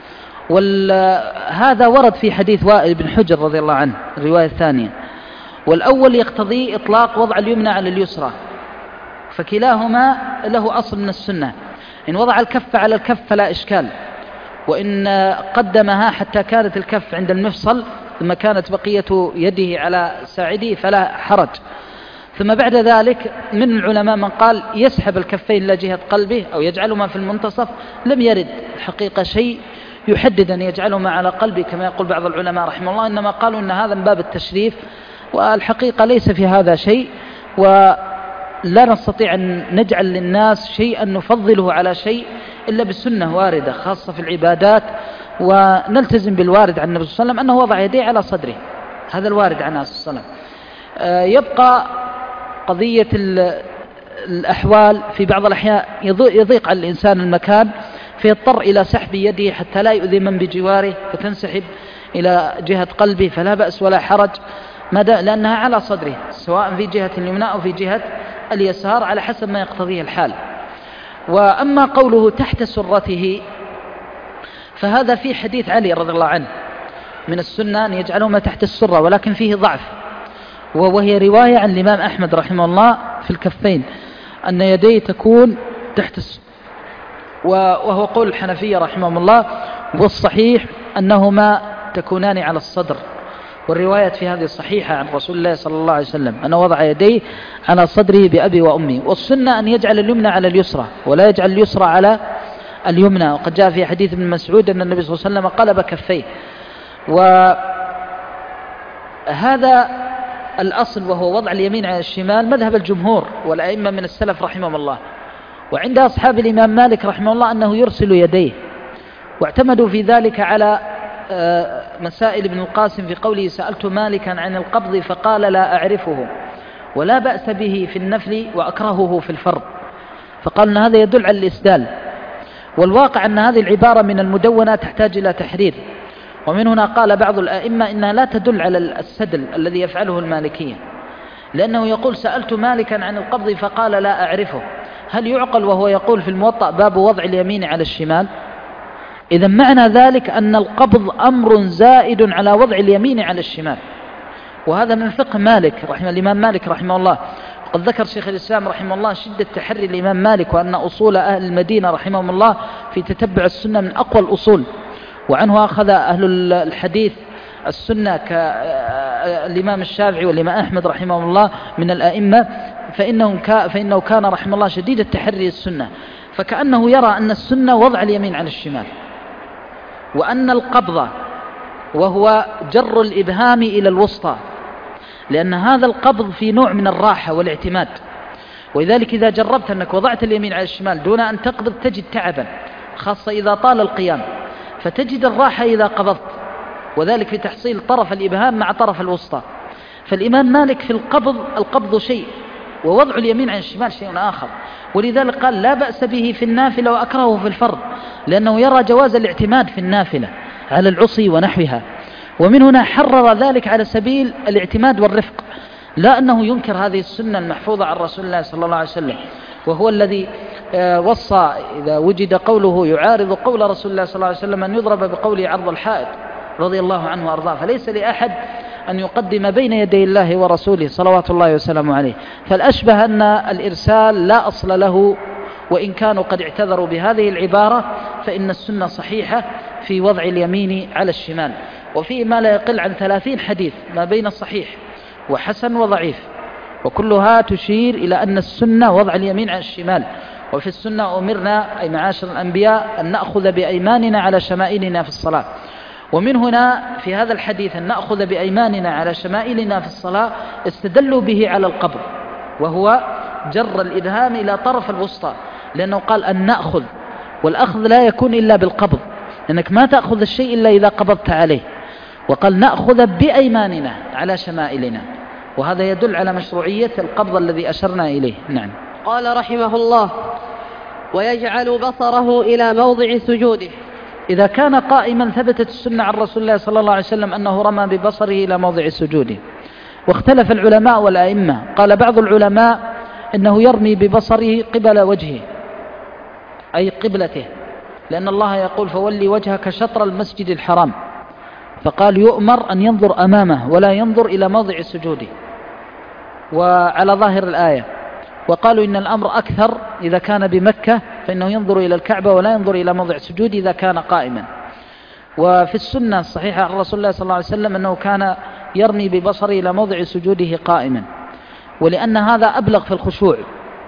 Speaker 2: وهذا ورد في حديث وائل بن حجر رضي الله عنه الرواية الثانية، والأول يقتضي إطلاق وضع اليمنى على اليسرى، فكلاهما له أصل من السنة. إن وضع الكف على الكف فلا إشكال، وإن قدمها حتى كانت الكف عند المفصل ثم كانت بقية يده على ساعده فلا حرج. ثم بعد ذلك من العلماء من قال يسحب الكفين إلى جهة قلبه أو يجعلهما في المنتصف، لم يرد حقيقة شيء يحدد أن يجعلهما على قلبه كما يقول بعض العلماء رحمه الله، إنما قالوا أن هذا من باب التشريف، والحقيقة ليس في هذا شيء. ولا نستطيع أن نجعل للناس شيئا نفضله على شيء إلا بالسنة واردة، خاصة في العبادات، ونلتزم بالوارد عن النبي صلى الله عليه وسلم أنه وضع يديه على صدره، هذا الوارد عن النبي صلى الله عليه وسلم. يبقى قضية الأحوال، في بعض الأحيان يضيق على الإنسان المكان فيضطر إلى سحب يده حتى لا يؤذي من بجواره فتنسحب إلى جهة قلبه، فلا بأس ولا حرج لأنها على صدره سواء في جهة اليمنى أو في جهة اليسار على حسب ما يقتضيه الحال. وأما قوله تحت سرته فهذا في حديث علي رضي الله عنه من السنة أن يجعلهما تحت السرة، ولكن فيه ضعف، وهي رواية عن الإمام أحمد رحمه الله في الكفين أن يديه تكون تحت السرة، وهو قول الحنفية رحمهم الله، والصحيح أنهما تكونان على الصدر، والرواية في هذه صحيحة عن رسول الله صلى الله عليه وسلم أنه وضع يديه على صدره بأبي وأمي. والسنة أن يجعل اليمنى على اليسرى ولا يجعل اليسرى على اليمنى، وقد جاء في حديث ابن مسعود أن النبي صلى الله عليه وسلم قلب كفيه. وهذا الأصل وهو وضع اليمين على الشمال مذهب الجمهور والأئمة من السلف رحمهم الله. وعند أصحاب الإمام مالك رحمه الله أنه يرسل يديه، واعتمدوا في ذلك على مسائل ابن القاسم في قوله سألت مالكا عن القبض فقال لا أعرفه ولا بأس به في النفل وأكرهه في الفرض، فقال أن هذا يدل على الإسدال. والواقع أن هذه العبارة من المدونة تحتاج إلى تحرير، ومن هنا قال بعض الأئمة إنها لا تدل على السدل الذي يفعله المالكية، لأنه يقول سألت مالكا عن القبض فقال لا أعرفه، هل يعقل وهو يقول في الموطأ باب وضع اليمين على الشمال؟ إذا معنى ذلك أن القبض أمر زائد على وضع اليمين على الشمال، وهذا من فقه مالك رحمه الإمام مالك رحمه الله. وقد ذكر شيخ الإسلام رحمه الله شدة تحري الإمام مالك، وأن أصول أهل المدينة رحمهم الله في تتبع السنة من أقوى الأصول، وعنه أخذ أهل الحديث السنة كالإمام الشافعي والإمام أحمد رحمه الله من الأئمة، فإنه, فإنه كان رحمه الله شديد التحري السنة، فكأنه يرى أن السنة وضع اليمين على الشمال، وأن القبض وهو جر الإبهام إلى الوسطى، لأن هذا القبض في نوع من الراحة والاعتماد، ولذلك إذا جربت أنك وضعت اليمين على الشمال دون أن تقبض تجد تعبا، خاصة إذا طال القيام، فتجد الراحة إذا قبضت، وذلك في تحصيل طرف الإبهام مع طرف الوسطى. فالإمام مالك في القبض القبض شيء، ووضع اليمين على الشمال شيء آخر، ولذلك قال لا بأس به في النافلة وأكرهه في الفرض، لأنه يرى جواز الاعتماد في النافلة على العصي ونحوها، ومن هنا حرر ذلك على سبيل الاعتماد والرفق، لا أنه ينكر هذه السنة المحفوظة عن رسول الله صلى الله عليه وسلم، وهو الذي وصى إذا وجد قوله يعارض قول رسول الله صلى الله عليه وسلم أن يضرب بقوله عرض الحائط رضي الله عنه وأرضاه. فليس لأحد أن يقدم بين يدي الله ورسوله صلوات الله وسلامه عليه، فالأشبه أن الإرسال لا أصل له، وإن كانوا قد اعتذروا بهذه العبارة فإن السنة صحيحة في وضع اليمين على الشمال، وفيه ما لا يقل عن ثلاثين حديث ما بين الصحيح وحسن وضعيف، وكلها تشير إلى أن السنة وضع اليمين على الشمال. وفي السنة أمرنا أي معاشر الأنبياء أن نأخذ بأيماننا على شمائلنا في الصلاة، ومن هنا في هذا الحديث أن نأخذ بأيماننا على شمائلنا في الصلاة استدلوا به على القبض، وهو جر الإبهام إلى طرف الوسطى، لأنه قال أن نأخذ، والأخذ لا يكون إلا بالقبض، لأنك ما تأخذ الشيء إلا إذا قبضت عليه، وقال نأخذ بأيماننا على شمائلنا، وهذا يدل على مشروعية القبض الذي أشرنا إليه. نعم.
Speaker 1: قال رحمه الله ويجعل بصره إلى موضع سجوده.
Speaker 2: إذا كان قائما ثبتت السنة عن رسول الله صلى الله عليه وسلم أنه رمى ببصره إلى موضع سجوده، واختلف العلماء والأئمة. قال بعض العلماء إنه يرمي ببصره قبل وجهه أي قبلته، لأن الله يقول فولي وجهك شطر المسجد الحرام، فقال يؤمر أن ينظر أمامه ولا ينظر إلى موضع سجوده، وعلى ظاهر الآية. وقالوا إن الأمر أكثر إذا كان بمكة فإنه ينظر إلى الكعبة ولا ينظر إلى موضع سجود إذا كان قائما. وفي السنة الصحيحة عن رسول الله صلى الله عليه وسلم أنه كان يرمي ببصره إلى موضع سجوده قائما، ولأن هذا أبلغ في الخشوع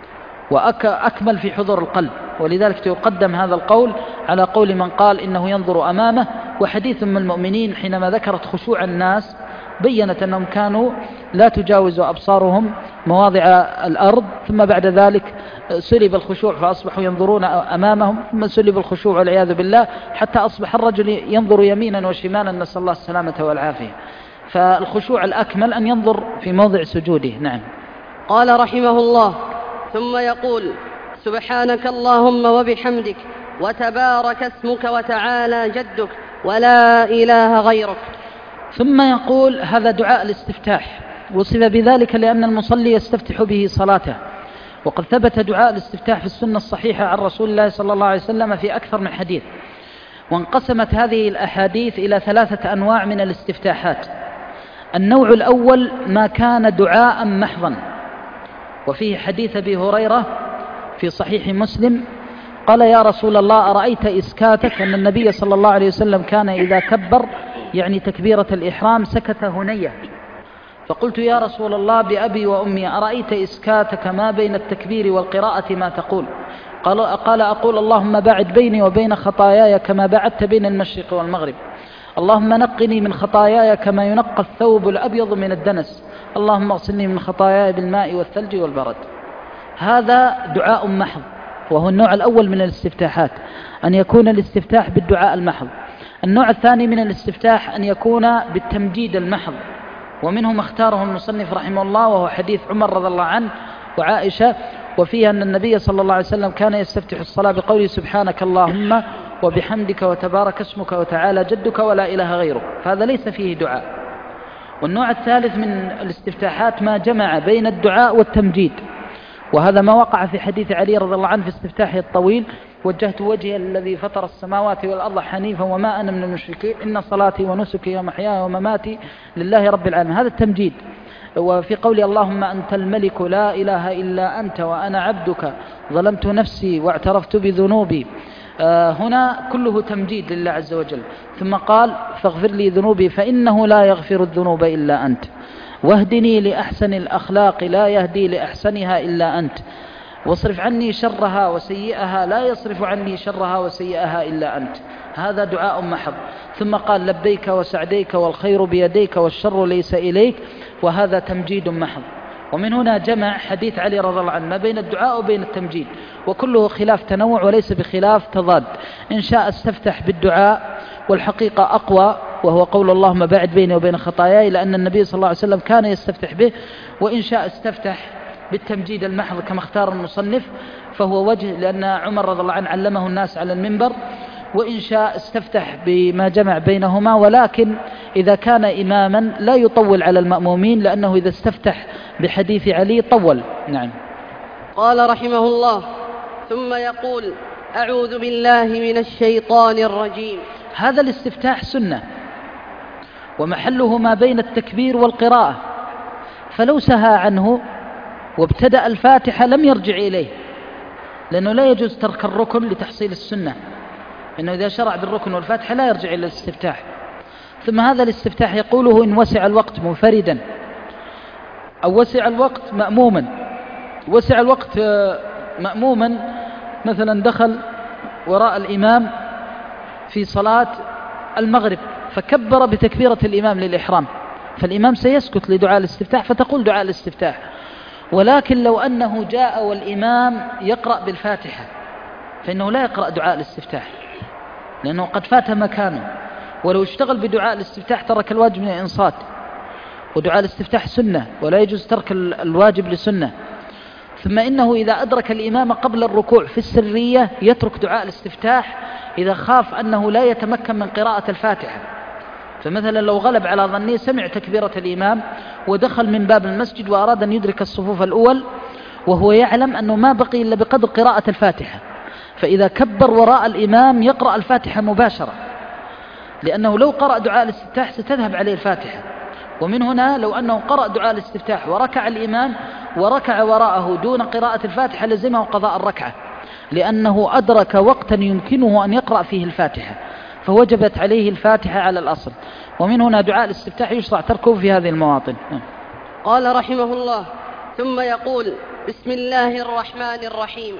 Speaker 2: وأكمل في حضور القلب، ولذلك يقدم هذا القول على قول من قال إنه ينظر أمامه. وحديث من المؤمنين حينما ذكرت خشوع الناس بيّنت أنهم كانوا لا تجاوز أبصارهم مواضع الأرض، ثم بعد ذلك سلب الخشوع فأصبحوا ينظرون أمامهم، ثم سلب الخشوع والعياذ بالله حتى أصبح الرجل ينظر يمينا وشمالا، نسأل الله السلامة والعافية. فالخشوع الأكمل أن ينظر في موضع سجوده. نعم.
Speaker 1: قال رحمه الله ثم يقول سبحانك اللهم وبحمدك وتبارك اسمك وتعالى جدك ولا إله غيرك.
Speaker 2: ثم يقول هذا دعاء الاستفتاح، وصف بذلك لأن المصلي يستفتح به صلاته، وقد ثبت دعاء الاستفتاح في السنة الصحيحة عن رسول الله صلى الله عليه وسلم في أكثر من حديث. وانقسمت هذه الأحاديث إلى ثلاثة أنواع من الاستفتاحات. النوع الأول ما كان دعاء محضا، وفيه حديث أبي هريرة في صحيح مسلم قال يا رسول الله أرأيت إسكاتك، أن النبي صلى الله عليه وسلم كان إذا كبر يعني تكبيرة الإحرام سكت هنية، فقلت يا رسول الله بأبي وأمي أرأيت إسكاتك ما بين التكبير والقراءة ما تقول؟ قال, قال أقول اللهم باعد بيني وبين خطاياي كما بعدت بين المشرق والمغرب، اللهم نقني من خطاياي كما ينقى الثوب الأبيض من الدنس، اللهم اغسلني من خطاياي بالماء والثلج والبرد. هذا دعاء محض، وهو النوع الأول من الاستفتاحات، أن يكون الاستفتاح بالدعاء المحض. النوع الثاني من الاستفتاح أن يكون بالتمجيد المحض، ومنه ما اختاره المصنف رحمه الله، وهو حديث عمر رضي الله عنه وعائشة، وفيها أن النبي صلى الله عليه وسلم كان يستفتح الصلاة بقوله سبحانك اللهم وبحمدك وتبارك اسمك وتعالى جدك ولا إله غيرك، فهذا ليس فيه دعاء. والنوع الثالث من الاستفتاحات ما جمع بين الدعاء والتمجيد، وهذا ما وقع في حديث علي رضي الله عنه في استفتاحه الطويل وجهت وجهي الذي فطر السماوات والأرض حنيفا وما أنا من المشركين إن صلاتي ونسكي ومحياي ومماتي لله رب العالمين، هذا التمجيد. وفي قولي اللهم أنت الملك لا إله إلا أنت وأنا عبدك ظلمت نفسي واعترفت بذنوبي، آه هنا كله تمجيد لله عز وجل. ثم قال فاغفر لي ذنوبي فإنه لا يغفر الذنوب إلا أنت، واهدني لأحسن الأخلاق لا يهدي لأحسنها إلا أنت، واصرف عني شرها وسيئها لا يصرف عني شرها وسيئها إلا أنت. هذا دعاء محض. ثم قال لبيك وسعديك والخير بيديك والشر ليس إليك، وهذا تمجيد محض. ومن هنا جمع حديث علي رضي الله عنه ما بين الدعاء وبين التمجيد، وكله خلاف تنوع وليس بخلاف تضاد. إن شاء استفتح بالدعاء، والحقيقة أقوى، وهو قول اللهم باعد بيني وبين خطاياي، لأن النبي صلى الله عليه وسلم كان يستفتح به. وإن شاء استفتح بالتمجيد المحض كما اختار المصنف، فهو وجه، لأن عمر رضي الله عنه علمه الناس على المنبر. وإن شاء استفتح بما جمع بينهما، ولكن إذا كان إماما لا يطول على المأمومين، لأنه إذا استفتح بحديث علي طول. نعم.
Speaker 1: قال رحمه الله ثم يقول أعوذ بالله من الشيطان الرجيم.
Speaker 2: هذا الاستفتاح سنة، ومحله ما بين التكبير والقراءة، فلو سهى عنه وابتدأ الفاتحة لم يرجع إليه، لأنه لا يجوز ترك الركن لتحصيل السنة، إنه إذا شرع بالركن والفاتحة لا يرجع إلى الاستفتاح. ثم هذا الاستفتاح يقوله إن وسع الوقت منفردا، أو وسع الوقت مأموما. وسع الوقت مأموما مثلا دخل وراء الإمام في صلاة المغرب فكبر بتكبيرة الإمام للإحرام، فالإمام سيسكت لدعاء الاستفتاح فتقول دعاء الاستفتاح. ولكن لو أنه جاء والإمام يقرأ بالفاتحة فإنه لا يقرأ دعاء الاستفتاح، لأنه قد فات مكانه، ولو اشتغل بدعاء الاستفتاح ترك الواجب من الإنصات، ودعاء الاستفتاح سنة ولا يجوز ترك الواجب لسنة. ثم إنه إذا أدرك الإمام قبل الركوع في السرية يترك دعاء الاستفتاح إذا خاف أنه لا يتمكن من قراءة الفاتحة. فمثلا لو غلب على ظنه سمع تكبيرة الإمام ودخل من باب المسجد وأراد أن يدرك الصفوف الأول وهو يعلم أنه ما بقي إلا بقدر قراءة الفاتحة، فإذا كبر وراء الإمام يقرأ الفاتحة مباشرة، لأنه لو قرأ دعاء الاستفتاح ستذهب عليه الفاتحة. ومن هنا لو أنه قرأ دعاء الاستفتاح وركع الإمام وركع وراءه دون قراءة الفاتحة لزمه قضاء الركعة، لأنه أدرك وقتا يمكنه أن يقرأ فيه الفاتحة، فوجبت عليه الفاتحة على الأصل. ومن هنا دعاء الاستفتاح يشرع تركه في هذه المواطن.
Speaker 1: قال رحمه الله ثم يقول بسم الله الرحمن الرحيم.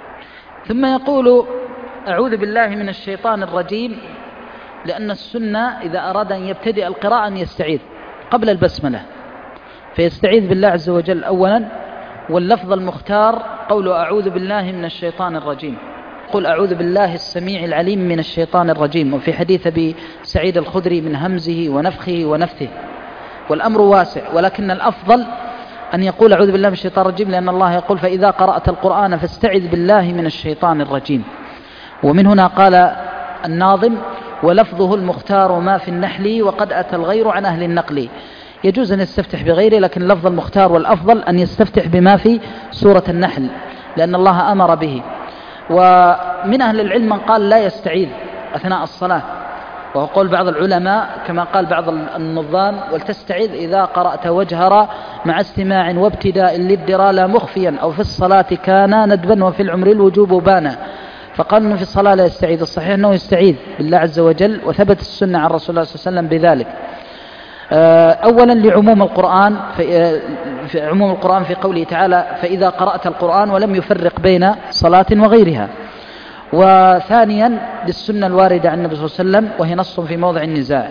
Speaker 2: ثم يقول أعوذ بالله من الشيطان الرجيم، لأن السنة إذا أراد أن يبتدئ القراءة أن يستعيذ قبل البسملة، فيستعيذ بالله عز وجل أولا. واللفظ المختار قول أعوذ بالله من الشيطان الرجيم، قل أعوذ بالله السميع العليم من الشيطان الرجيم. وفي حديث أبي سعيد الخدري من همزه ونفخه ونفثه، والأمر واسع، ولكن الأفضل أن يقول أعوذ بالله من الشيطان الرجيم، لأن الله يقول فإذا قرأت القرآن فاستعذ بالله من الشيطان الرجيم. ومن هنا قال الناظم ولفظه المختار ما في النحل وقد أتى الغير عن أهل النقل. يجوز أن يستفتح بغيره، لكن اللفظ المختار والأفضل أن يستفتح بما في سورة النحل، لأن الله أمر به. ومن أهل العلم من قال لا يستعيذ أثناء الصلاة، وهو قول بعض العلماء كما قال بعض النظام: ولتستعذ إذا قرأت وجهرا مع استماع وابتداء للدرا لا مخفيا أو في الصلاة كان ندبا وفي العمر الوجوب بانا. فقال إنه في الصلاة لا يستعيذ، الصحيح أنه يستعيذ بالله عز وجل، وثبت السنة عن رسول الله صلى الله عليه وسلم بذلك. أولا لعموم القرآن في, في عموم القرآن في قوله تعالى: فإذا قرأت القرآن، ولم يفرق بين صلاة وغيرها. وثانيا للسنة الواردة عن النبي صلى الله عليه وسلم، وهي نص في موضع النزاع.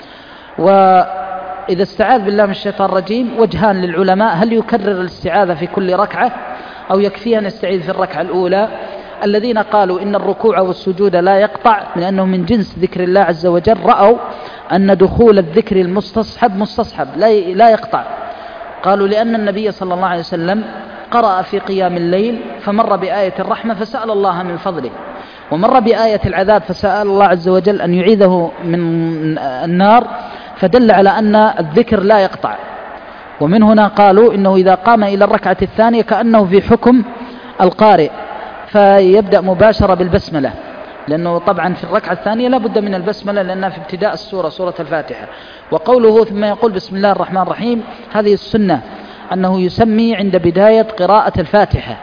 Speaker 2: وإذا استعاذ بالله من الشيطان الرجيم وجهان للعلماء: هل يكرر الاستعاذة في كل ركعة أو يكفي أن يستعيذ في الركعة الأولى؟ الذين قالوا إن الركوع والسجود لا يقطع لأنه من جنس ذكر الله عز وجل، رأوا أن دخول الذكر المستصحب مستصحب لا يقطع. قالوا لأن النبي صلى الله عليه وسلم قرأ في قيام الليل فمر بآية الرحمة فسأل الله من فضله، ومر بآية العذاب فسأل الله عز وجل أن يعيذه من النار، فدل على أن الذكر لا يقطع. ومن هنا قالوا إنه إذا قام إلى الركعة الثانية كأنه في حكم القارئ، فيبدأ مباشرة بالبسملة، لأنه طبعا في الركعة الثانية لا بد من البسملة لأنها في ابتداء السورة، سورة الفاتحة. وقوله ثم يقول بسم الله الرحمن الرحيم، هذه السنة أنه يسمي عند بداية قراءة الفاتحة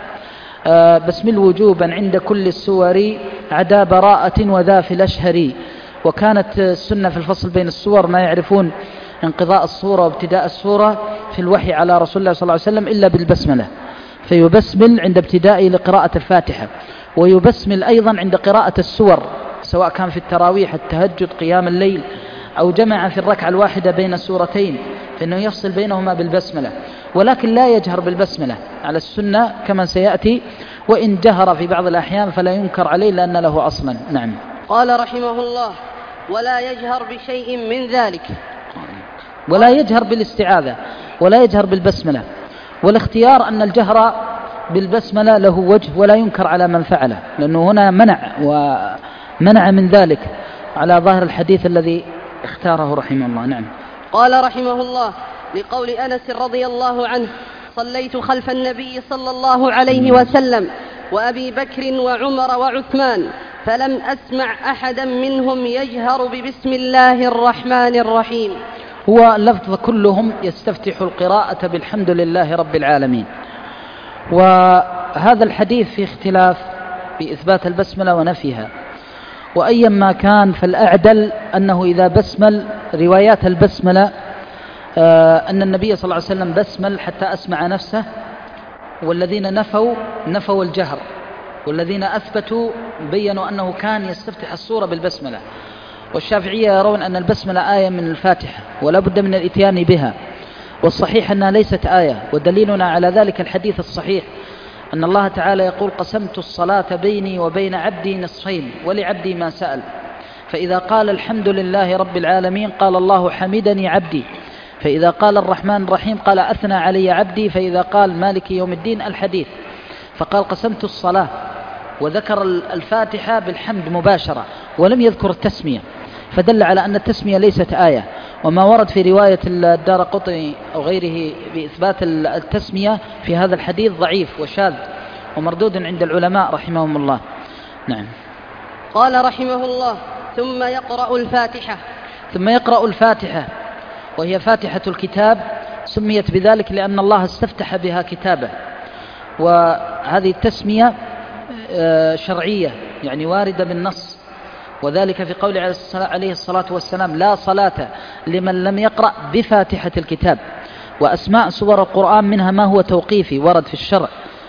Speaker 2: بسم وجوبا عند كل السور عدا براءة وذا في الأشهر. وكانت السنة في الفصل بين السور ما يعرفون انقضاء السورة وابتداء السورة في الوحي على رسول الله صلى الله عليه وسلم إلا بالبسملة، فيبسمل عند ابتدائه لقراءة الفاتحة، ويبسمل أيضا عند قراءة السور سواء كان في التراويح، التهجد، قيام الليل، أو جمع في الركعة الواحدة بين السورتين، فإنه يفصل بينهما بالبسملة، ولكن لا يجهر بالبسملة على السنة كما سيأتي، وإن جهر في بعض الأحيان فلا ينكر عليه لأن له أصلا. نعم.
Speaker 1: قال رحمه الله: ولا يجهر بشيء من ذلك،
Speaker 2: ولا يجهر بالاستعاذة ولا يجهر بالبسملة. والاختيار أن الجهر بالبسملة له وجه ولا ينكر على من فعله، لأنه هنا منع ومنع من ذلك على ظاهر الحديث الذي اختاره رحمه الله. نعم.
Speaker 1: قال رحمه الله: لقول أنس رضي الله عنه: صليت خلف النبي صلى الله عليه وسلم وأبي بكر وعمر وعثمان فلم أسمع أحدا منهم يجهر ببسم الله الرحمن الرحيم.
Speaker 2: هو اللفظ كلهم يستفتح القراءة بالحمد لله رب العالمين. وهذا الحديث في اختلاف في إثبات البسملة ونفيها، وأيما كان فالأعدل أنه إذا بسمل روايات البسملة أن النبي صلى الله عليه وسلم بسمل حتى أسمع نفسه، والذين نفوا نفوا الجهر، والذين أثبتوا بيّنوا أنه كان يستفتح السورة بالبسملة. والشافعية يرون أن البسملة آية من الفاتحة ولا بد من الإتيان بها، والصحيح أنها ليست آية، ودليلنا على ذلك الحديث الصحيح أن الله تعالى يقول: قسمت الصلاة بيني وبين عبدي نصفين ولعبدي ما سأل. فإذا قال الحمد لله رب العالمين قال الله حمدني عبدي، فإذا قال الرحمن الرحيم قال أثنى علي عبدي، فإذا قال مالك يوم الدين الحديث. فقال قسمت الصلاة، وذكر الفاتحة بالحمد مباشرة ولم يذكر التسمية، فدل على أن التسمية ليست آية. وما ورد في رواية الدارقطني أو غيره بإثبات التسمية في هذا الحديث ضعيف وشاذ ومردود عند العلماء رحمهم الله. نعم.
Speaker 1: قال رحمه الله: ثم يقرأ الفاتحة.
Speaker 2: ثم يقرأ الفاتحة، وهي فاتحة الكتاب، سميت بذلك لأن الله استفتح بها كتابه. وهذه التسمية شرعية يعني واردة بالنص، وذلك في قول عليه الصلاة والسلام: لا صلاة لمن لم يقرأ بفاتحة الكتاب. وأسماء سور القرآن منها ما هو توقيفي ورد في الشرع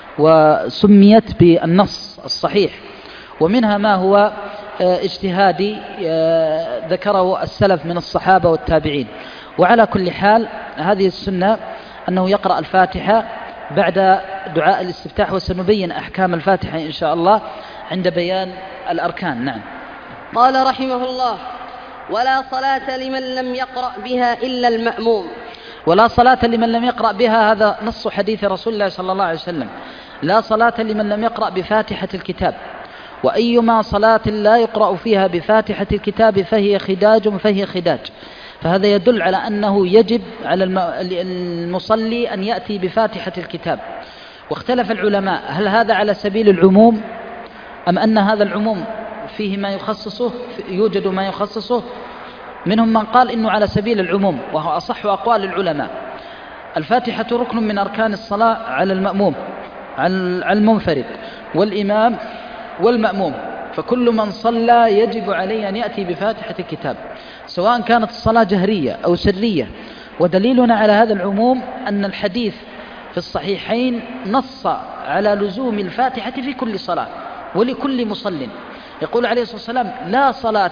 Speaker 2: وسميت بالنص الصحيح، ومنها ما هو اجتهادي ذكره السلف من الصحابة والتابعين. وعلى كل حال هذه السنة أنه يقرأ الفاتحة بعد دعاء الاستفتاح، وسنبين أحكام الفاتحة إن شاء الله عند بيان الأركان. نعم.
Speaker 1: قال رحمه الله: ولا صلاة لمن لم يقرأ بها إلا المأموم.
Speaker 2: ولا صلاة لمن لم يقرأ بها، هذا نص حديث رسول الله صلى الله عليه وسلم: لا صلاة لمن لم يقرأ بفاتحة الكتاب. وأيما صلاة لا يقرأ فيها بفاتحة الكتاب فهي خداج فهي خداج. فهذا يدل على أنه يجب على المصلي أن يأتي بفاتحة الكتاب. واختلف العلماء هل هذا على سبيل العموم أم أن هذا العموم فيه ما يخصصه، يوجد ما يخصصه. منهم من قال إنه على سبيل العموم، وهو أصح أقوال العلماء. الفاتحة ركن من أركان الصلاة على المأموم، على المنفرد والإمام والمأموم، فكل من صلى يجب عليه أن يأتي بفاتحة الكتاب سواء كانت الصلاة جهرية أو سرية. ودليلنا على هذا العموم أن الحديث في الصحيحين نص على لزوم الفاتحة في كل صلاة ولكل مصل. يقول عليه الصلاة والسلام: لا صلاة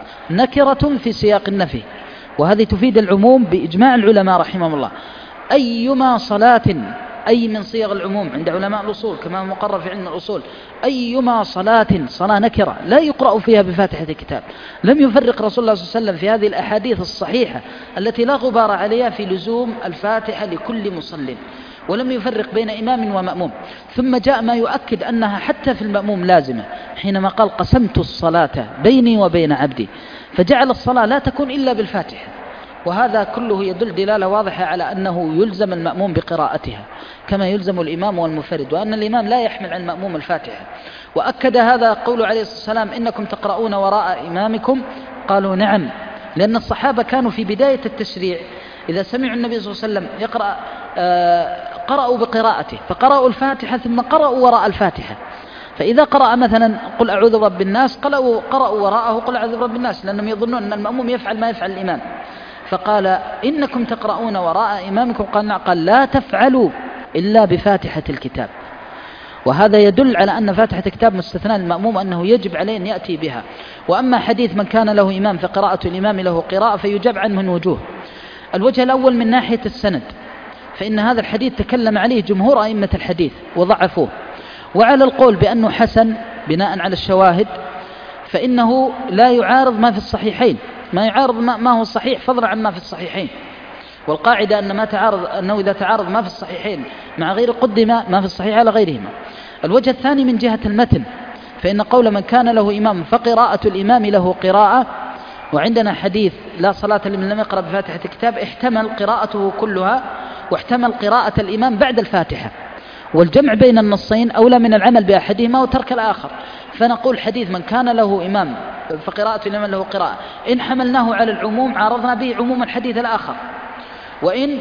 Speaker 2: نكرة في سياق النفي، وهذه تفيد العموم بإجماع العلماء رحمهم الله. أيما صلاة، أي من صيغ العموم عند علماء الأصول كما مقرر في علم الأصول، أيما صلاة صلاة نكرة لا يقرأ فيها بفاتحة الكتاب. لم يفرق رسول الله صلى الله عليه وسلم في هذه الأحاديث الصحيحة التي لا غبار عليها في لزوم الفاتحة لكل مصل، ولم يفرق بين إمام ومأموم. ثم جاء ما يؤكد أنها حتى في المأموم لازمة، حينما قال: قسمت الصلاة بيني وبين عبدي، فجعل الصلاة لا تكون إلا بالفاتحة. وهذا كله يدل دلالة واضحة على أنه يلزم المأموم بقراءتها كما يلزم الإمام والمنفرد، وأن الإمام لا يحمل عن المأموم الفاتحة. وأكد هذا قول عليه الصلاة والسلام: إنكم تقرؤون وراء إمامكم. قالوا: نعم، لأن الصحابة كانوا في بداية التشريع إذا سمعوا النبي صلى الله عليه وسلم يقرأ آه قرأوا بقراءته، فقرأوا الفاتحة ثم قرأوا وراء الفاتحة. فإذا قرأ مثلا قل أعوذ برب الناس قرأوا, قرأوا وراءه قل أعوذ برب الناس، لأنهم يظنون أن المأموم يفعل ما يفعل الإمام. فقال: إنكم تقرؤون وراء إمامكم. قال: قال لا تفعلوا إلا بفاتحة الكتاب. وهذا يدل على أن فاتحة الكتاب مستثنى للمأموم، أنه يجب عليه أن يأتي بها. وأما حديث من كان له إمام فقراءة الإمام له قراءة، فيجاب عنه من وجوه. الوجه الأول من ناحية السند، فإن هذا الحديث تكلم عليه جمهور أئمة الحديث وضعفوه. وعلى القول بأنه حسن بناء على الشواهد، فإنه لا يعارض ما في الصحيحين، ما يعارض ما هو صحيح فضلا عن ما في الصحيحين. والقاعدة أن ما تعارض أنه إذا تعارض ما في الصحيحين مع غير قدم ما في الصحيح على غيرهما. الوجه الثاني من جهة المتن، فإن قول من كان له إمام فقراءة الإمام له قراءة، وعندنا حديث لا صلاة لمن لم يقرأ بفاتحة الكتاب، احتمل قراءته كلها واحتمل قراءة الإمام بعد الفاتحة. والجمع بين النصين أولى من العمل بأحدهما وترك الآخر. فنقول حديث من كان له إمام فقراءة الإمام له قراءة، إن حملناه على العموم عارضنا به عموم الحديث الآخر. وإن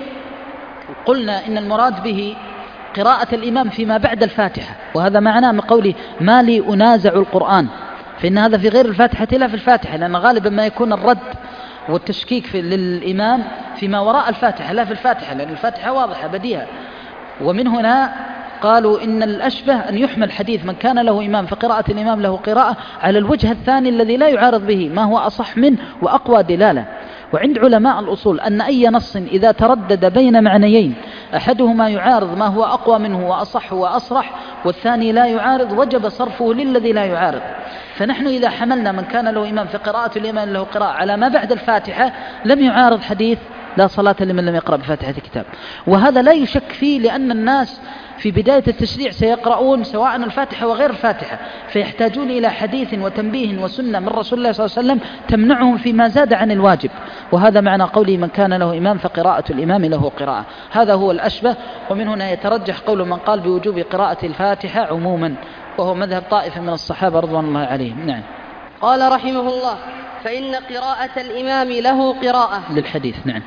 Speaker 2: قلنا إن المراد به قراءة الإمام فيما بعد الفاتحة، وهذا معناه من قوله ما لي أنازع القرآن، فإن هذا في غير الفاتحة لا في الفاتحة، لأن غالبا ما يكون الرد والتشكيك في للإمام فيما وراء الفاتحة لا في الفاتحة، لأن الفاتحة واضحة بديهة. ومن هنا قالوا إن الأشبه أن يحمل حديث من كان له إمام فقراءة الإمام له قراءة على الوجه الثاني الذي لا يعارض به، ما هو أصح منه وأقوى دلالة. وعند علماء الأصول أن أي نص إذا تردد بين معنيين أحدهما يعارض ما هو أقوى منه وأصح وأصرح، والثاني لا يعارض، وجب صرفه للذي لا يعارض. فنحن إذا حملنا من كان له إمام فقراءة الإمام له قراءة على ما بعد الفاتحة لم يعارض حديث لا صلاة لمن لم يقرأ بفاتحة الكتاب. وهذا لا يشك فيه، لأن الناس في بداية التشريع سيقرؤون سواء الفاتحة وغير الفاتحة، فيحتاجون إلى حديث وتنبيه وسنة من رسول الله صلى الله عليه وسلم تمنعهم فيما زاد عن الواجب. وهذا معنى قوله من كان له إمام فقراءة الإمام له قراءة، هذا هو الأشبه. ومن هنا يترجح قول من قال بوجوب قراءة الفاتحة عموما، وهو مذهب طائفة من الصحابة رضوان الله عليهم. نعم.
Speaker 1: قال رحمه الله: فإن قراءة الإمام له قراءة
Speaker 2: للحديث. نعم.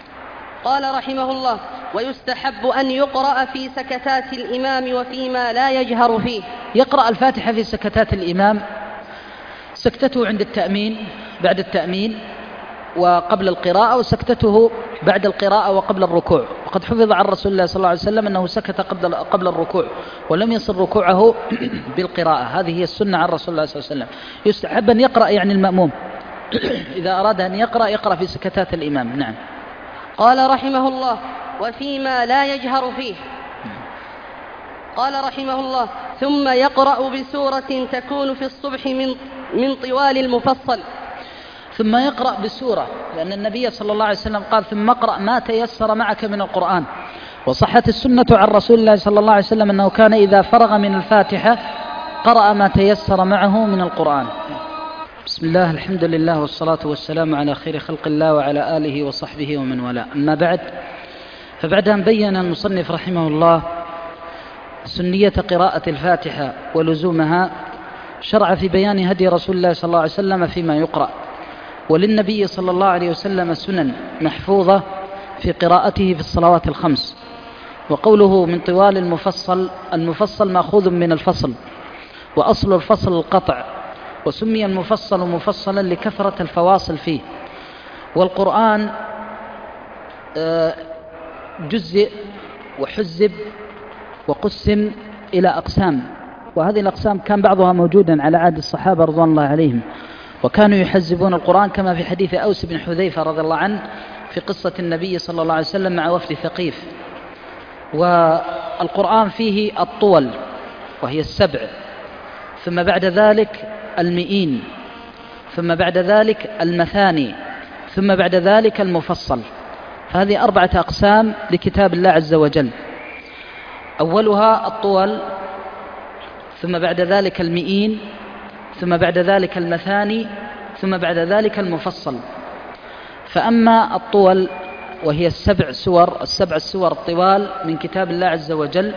Speaker 1: قال رحمه الله: ويستحب أن يقرأ في سكتات الإمام وفيما لا يجهر فيه.
Speaker 2: يقرأ الفاتحة في سكتات الإمام، سكتته عند التأمين بعد التأمين وقبل القراءة، وسكتته بعد القراءة وقبل الركوع. وقد حفظ عن رسول الله صلى الله عليه وسلم أنه سكت قبل قبل الركوع ولم يصل ركوعه بالقراءة، هذه هي السنة عن رسول الله صلى الله عليه وسلم. يستحب أن يقرأ يعني المأموم إذا أراد أن يقرأ يقرأ في سكتات الإمام. نعم.
Speaker 1: قال رحمه الله: وفيما لا يجهر فيه. قال رحمه الله: ثم يقرأ بسورة تكون في الصبح من من طوال المفصل.
Speaker 2: ثم يقرأ بسورة، لأن النبي صلى الله عليه وسلم قال: ثم اقرأ ما تيسر معك من القرآن. وصحت السنة عن رسول الله صلى الله عليه وسلم أنه كان إذا فرغ من الفاتحة قرأ ما تيسر معه من القرآن. بسم الله، الحمد لله، والصلاة والسلام على خير خلق الله وعلى آله وصحبه ومن والاه. أما بعد، فبعد أن بين المصنف رحمه الله سنية قراءة الفاتحة ولزومها، شرع في بيان هدي رسول الله صلى الله عليه وسلم فيما يقرأ، وللنبي صلى الله عليه وسلم سنن محفوظة في قراءته في الصلوات الخمس. وقوله من طوال المفصل، المفصل مأخوذ من الفصل، وأصل الفصل القطع، وسمي المفصل مفصلا لكثرة الفواصل فيه. والقرآن جزء وحزب وقسم إلى أقسام، وهذه الأقسام كان بعضها موجودا على عهد الصحابة رضوان الله عليهم، وكانوا يحزبون القرآن كما في حديث أوس بن حذيفة رضي الله عنه في قصة النبي صلى الله عليه وسلم مع وفد ثقيف. والقرآن فيه الطول وهي السبع، ثم بعد ذلك المئين، ثم بعد ذلك المثاني، ثم بعد ذلك المفصل. فهذه أربعة أقسام لكتاب الله عز وجل، أولها الطول، ثم بعد ذلك المئين، ثم بعد ذلك المثاني، ثم بعد ذلك المفصل. فأما الطول وهي السبع سور، السبع السور الطوال من كتاب الله عز وجل،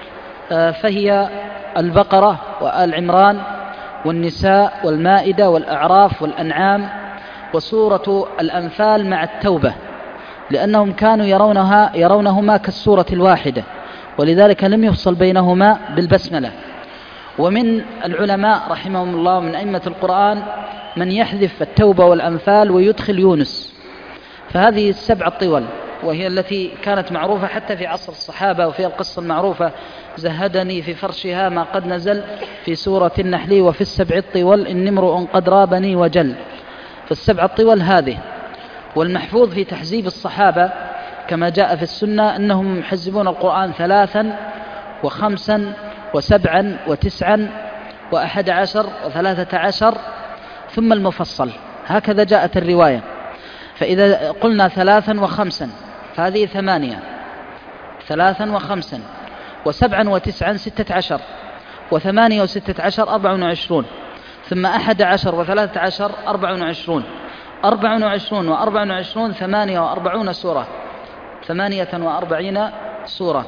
Speaker 2: فهي البقرة وآل عمران والنساء والمائدة والأعراف والأنعام وسورة الأنفال مع التوبة، لأنهم كانوا يرونها يرونهما كالسورة الواحدة، ولذلك لم يفصل بينهما بالبسملة. ومن العلماء رحمهم الله من أئمة القرآن من يحذف التوبة والأنفال ويدخل يونس. فهذه السبع الطول، وهي التي كانت معروفة حتى في عصر الصحابة، وفي القصة المعروفة زهدني في فرشها ما قد نزل في سورة النحل وفي السبع الطول إن امرؤ قد رابني وجل. فالسبع الطول هذه. والمحفوظ في تحزيب الصحابة كما جاء في السنة أنهم يحزبون القرآن ثلاثا وخمسا وسبعا وتسعا وأحد عشر وثلاثة عشر ثم المفصل، هكذا جاءت الرواية. فإذا قلنا ثلاثا وخمسا فهذه ثمانية، ثلاثا وخمسا وسبعا وتسعا ستة عشر، وثمانية وستة عشر أربع وعشرون، ثم أحد عشر وثلاثة عشر أربع وعشرون، أربع وعشرون وأربع وعشرون ثمانية وأربعون سورة، ثمانية وأربعين سورة.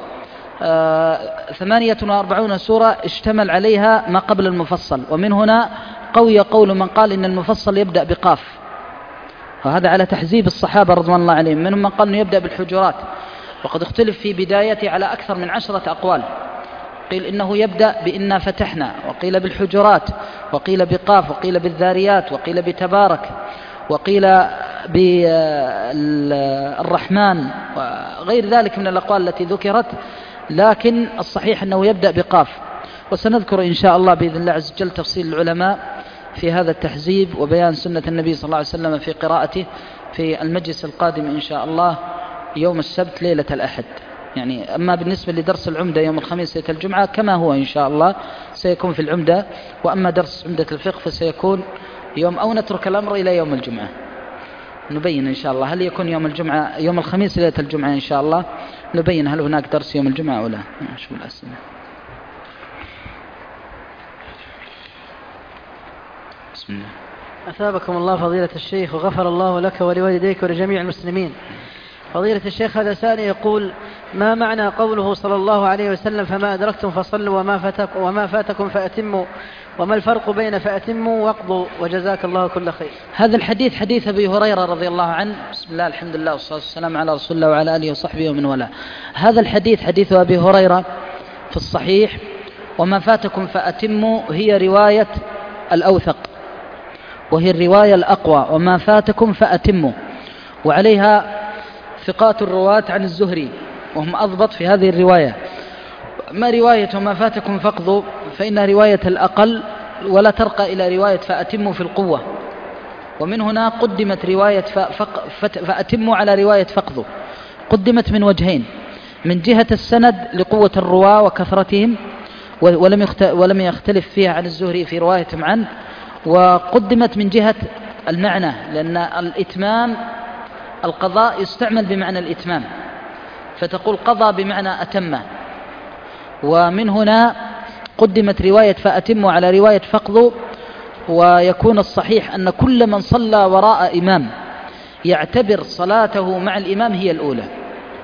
Speaker 2: آه ثمانية وأربعون سورة اشتمل عليها ما قبل المفصل. ومن هنا قوي قول من قال إن المفصل يبدأ بقاف، وهذا على تحزيب الصحابة رضوان الله عليهم. منهم من قال إنه يبدأ بالحجرات، وقد اختلف في بدايته على أكثر من عشرة أقوال. قيل إنه يبدأ بإنا فتحنا، وقيل بالحجرات، وقيل بقاف، وقيل بالذاريات، وقيل بتبارك، وقيل بالرحمن، وغير ذلك من الأقوال التي ذكرت، لكن الصحيح أنه يبدأ بقاف. وسنذكر إن شاء الله بإذن الله عز وجل تفصيل العلماء في هذا التحزيب وبيان سنة النبي صلى الله عليه وسلم في قراءته في المجلس القادم إن شاء الله يوم السبت ليلة الأحد. يعني أما بالنسبة لدرس العمدة يوم الخميس ليلة الجمعة كما هو إن شاء الله سيكون في العمدة، وأما درس عمدة الفقه فسيكون يوم، أو نترك الأمر إلى يوم الجمعة نبين إن شاء الله هل يكون يوم الجمعة يوم الخميس ليلة الجمعة إن شاء الله، نبين هل هناك درس يوم الجمعة أو لا. شو الأسئلة؟ بسم الله.
Speaker 3: أثابكم الله فضيلة الشيخ وغفر الله لك ولوالديك ولجميع المسلمين. فضيلة الشيخ هذا سائل يقول: ما معنى قوله صلى الله عليه وسلم فما أدركتم فصلوا وما, فتك وما فاتكم فأتموا، وما الفرق بين فأتموا واقضوا وجزاك الله كل خير؟
Speaker 2: هذا الحديث حديث أبي هريرة رضي الله عنه. بسم الله الحمد لله والصلاة والسلام على رسول الله وعلى آله وصحبه ومن والاه. هذا الحديث حديث أبي هريرة في الصحيح، وما فاتكم فأتموا هي رواية الأوثق وهي الرواية الأقوى، وما فاتكم فأتموا، وعليها ثقات الرواة عن الزهري وهم أضبط في هذه الرواية. ما رواية وما فاتكم فاقضوا فإنها رواية الأقل ولا ترقى إلى رواية فأتموا في القوة، ومن هنا قدمت رواية فأتموا على رواية فاقضوا. قدمت من وجهين: من جهة السند لقوة الرواة وكثرتهم ولم يختلف فيها عن الزهري في روايتهم عنه، وقدمت من جهة المعنى، لأن الإتمام القضاء يستعمل بمعنى الإتمام، فتقول قضى بمعنى أتم. ومن هنا قدمت رواية فأتموا على رواية فاقضوا. ويكون الصحيح أن كل من صلى وراء إمام يعتبر صلاته مع الإمام هي الأولى،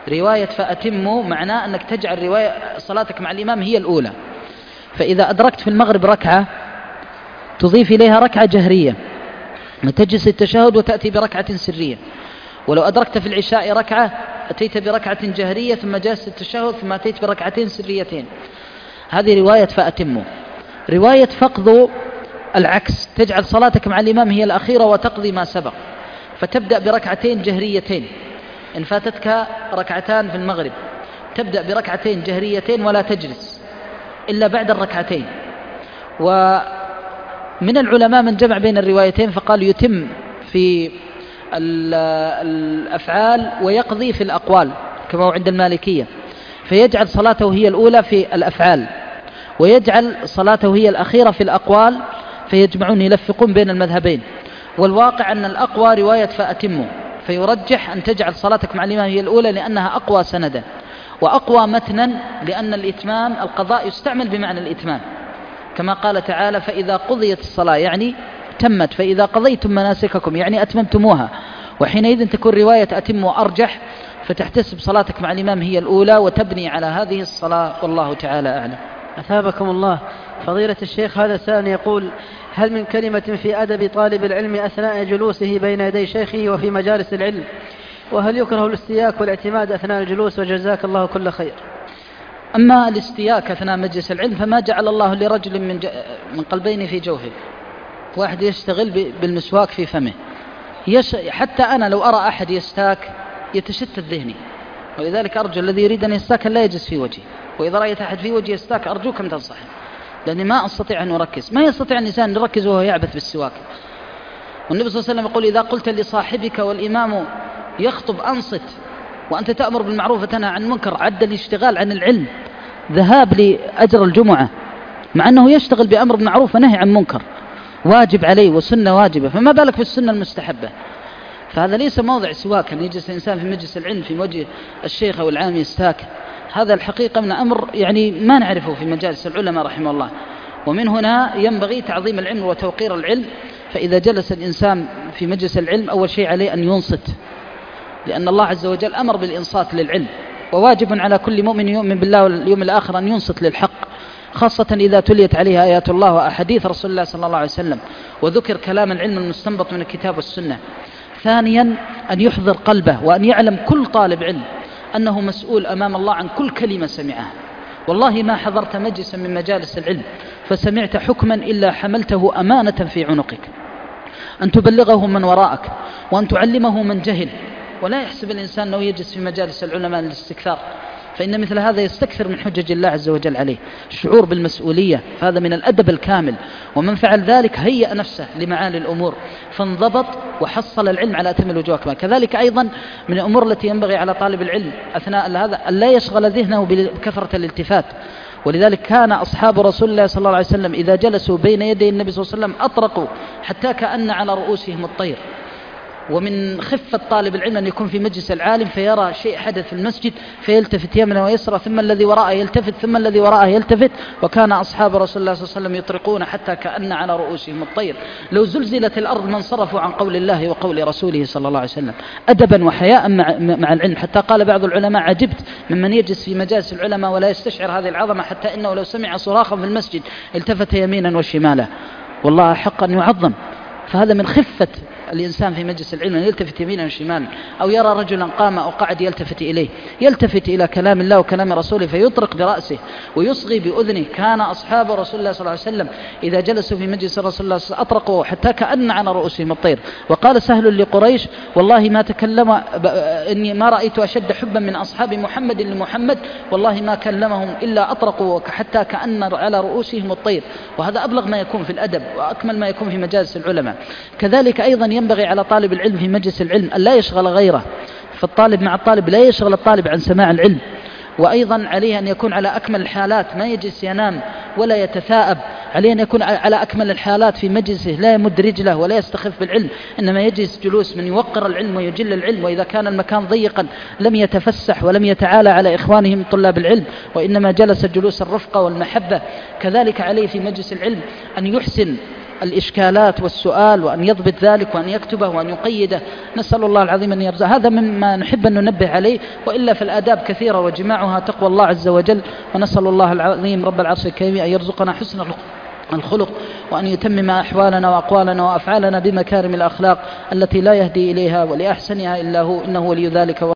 Speaker 2: رواية فأتموا معناه أنك تجعل رواية صلاتك مع الإمام هي الأولى. فإذا أدركت في المغرب ركعة تضيف إليها ركعة جهرية، تجلس التشهد وتأتي بركعة سرية. ولو أدركت في العشاء ركعة أتيت بركعة جهرية ثم جلست التشهد ثم أتيت بركعتين سريتين. هذه رواية فأتموا. رواية فقضوا العكس، تجعل صلاتك مع الإمام هي الأخيرة وتقضي ما سبق، فتبدأ بركعتين جهريتين. إن فاتتك ركعتان في المغرب تبدأ بركعتين جهريتين ولا تجلس إلا بعد الركعتين. ومن العلماء من جمع بين الروايتين فقال يتم في الأفعال ويقضي في الأقوال كما هو عند المالكية، فيجعل صلاته هي الأولى في الأفعال ويجعل صلاته هي الأخيرة في الأقوال، فيجمعون يلفقون بين المذهبين. والواقع أن الأقوى رواية فأتموا، فيرجح أن تجعل صلاتك مع الإمام هي الأولى لأنها أقوى سندا وأقوى متنا، لأن الإتمام القضاء يستعمل بمعنى الإتمام كما قال تعالى فإذا قضيت الصلاة يعني تمت، فإذا قضيتم مناسككم يعني أتممتموها. وحينئذ تكون رواية أتموا أرجح، فتحتسب صلاتك مع الإمام هي الأولى وتبني على هذه الصلاة، والله تعالى أعلم.
Speaker 3: أثابكم الله. فضيلة الشيخ هذا سائل يقول هل من كلمة في أدب طالب العلم أثناء جلوسه بين يدي شيخه وفي مجالس العلم؟ وهل يكره الاستياك والاعتماد أثناء الجلوس؟ وجزاك الله كل خير.
Speaker 2: أما الاستياك أثناء مجلس العلم فما جعل الله لرجل من, من قلبين في جوفه، واحد يشتغل بالمسواك في فمه. يش... حتى أنا لو أرى أحد يستاك يتشتت ذهني، ولذلك أرجو الذي يريد أن يستاك لا يجلس في وجهي، وإذا رأيت أحد في وجهي يستاك أرجوكم تنصحني، لأني ما أستطيع أن أركز. ما يستطيع الإنسان أن يركز وهو يعبث بالسواك. والنبي صلى الله عليه وسلم يقول إذا قلت لصاحبك والإمام يخطب أنصت وأنت تأمر بالمعروف وتنهى عن المنكر، عد الاشتغال عن العلم ذهاب لأجر الجمعة، مع أنه يشتغل بأمر بالمعروف ونهي عن منكر واجب عليه وسنة واجبة، فما بالك بالسنة المستحبة. فهذا ليس موضع سواك أن يجلس الإنسان في مجلس العلم في وجه الشيخ أو العام يستاك. هذا الحقيقة من أمر يعني ما نعرفه في مجالس العلماء رحمه الله. ومن هنا ينبغي تعظيم العلم وتوقير العلم. فإذا جلس الإنسان في مجلس العلم أول شيء عليه أن ينصت، لأن الله عز وجل أمر بالإنصات للعلم، وواجب على كل مؤمن يؤمن بالله واليوم الآخر أن ينصت للحق، خاصة إذا تليت عليها آيات الله وأحاديث رسول الله صلى الله عليه وسلم وذكر كلام العلم المستنبط من الكتاب والسنة. ثانيا أن يحضر قلبه وأن يعلم كل طالب علم أنه مسؤول أمام الله عن كل كلمة سمعها. والله ما حضرت مجلسا من مجالس العلم فسمعت حكما إلا حملته أمانة في عنقك، أن تبلغه من وراءك وأن تعلمه من جهل. ولا يحسب الإنسان أنه يجلس في مجالس العلماء للاستكثار، فإن مثل هذا يستكثر من حجج الله عز وجل عليه. الشعور بالمسؤولية هذا من الأدب الكامل، ومن فعل ذلك هيأ نفسه لمعالي الأمور فانضبط وحصل العلم على أتم الوجوه كمان. كذلك أيضا من الأمور التي ينبغي على طالب العلم أثناء هذا أن لا يشغل ذهنه بكثرة الالتفات. ولذلك كان أصحاب رسول الله صلى الله عليه وسلم إذا جلسوا بين يدي النبي صلى الله عليه وسلم أطرقوا حتى كأن على رؤوسهم الطير. ومن خفة طالب العلم أن يكون في مجلس العالم فيرى شيء حدث في المسجد فيلتفت يمنا ويسرى ثم الذي وراءه يلتفت ثم الذي وراءه يلتفت. وكان أصحاب رسول الله صلى الله عليه وسلم يطرقون حتى كأن على رؤوسهم الطير. لو زلزلت الأرض ما انصرفوا عن قول الله وقول رسوله صلى الله عليه وسلم أدبا وحياء مع, مع العلم. حتى قال بعض العلماء عجبت ممن يجلس في مجالس العلماء ولا يستشعر هذه العظمة، حتى إنه لو سمع صراخا في المسجد التفت يمينا وشمالا. والله حقا يعظم. فهذا من خفة الإنسان في مجلس العلم أن يلتفت يمينا وشمالا، أو يرى رجلا قام أو قعد يلتفت إليه، يلتفت إلى كلام الله وكلام رسوله فيطرق برأسه ويصغي بأذنه. كان أصحاب رسول الله صلى الله عليه وسلم إذا جلسوا في مجلس رسول الله أطرقوا حتى كأن على رؤوسهم الطير. وقال سهل لقريش والله ما تكلم إني ما رأيت أشد حبا من أصحاب محمد لمحمد، والله ما كلمهم إلا أطرقوا حتى كأن على رؤوسهم الطير. وهذا أبلغ ما يكون في الأدب وأكمل ما يكون في مجالس العلماء. كذلك أيضا ينبغي على طالب العلم في مجلس العلم أن لا يشغل غيره، فالطالب مع الطالب لا يشغل الطالب عن سماع العلم. وأيضا عليه أن يكون على أكمل الحالات، ما يجلس ينام ولا يتثاءب، عليه أن يكون على أكمل الحالات في مجلسه لا يمد رجله ولا يستخف بالعلم، إنما يجلس جلوس من يوقر العلم ويجل العلم. وإذا كان المكان ضيقا لم يتفسح ولم يتعالى على إخوانه من طلاب العلم، وإنما جلس جلوس الرفقة والمحبة. كذلك عليه في مجلس العلم أن يحسن الإشكالات والسؤال، وأن يضبط ذلك وأن يكتبه وأن يقيده. نسأل الله العظيم أن يرزق، هذا مما نحب أن ننبه عليه، وإلا في الآداب كثيرة وجماعها تقوى الله عز وجل. ونسأل الله العظيم رب العرش الكريم أن يرزقنا حسن الخلق، وأن يتمم أحوالنا وأقوالنا وأفعالنا بمكارم الأخلاق التي لا يهدي إليها ولأحسنها إلا هو، إنه ولي ذلك.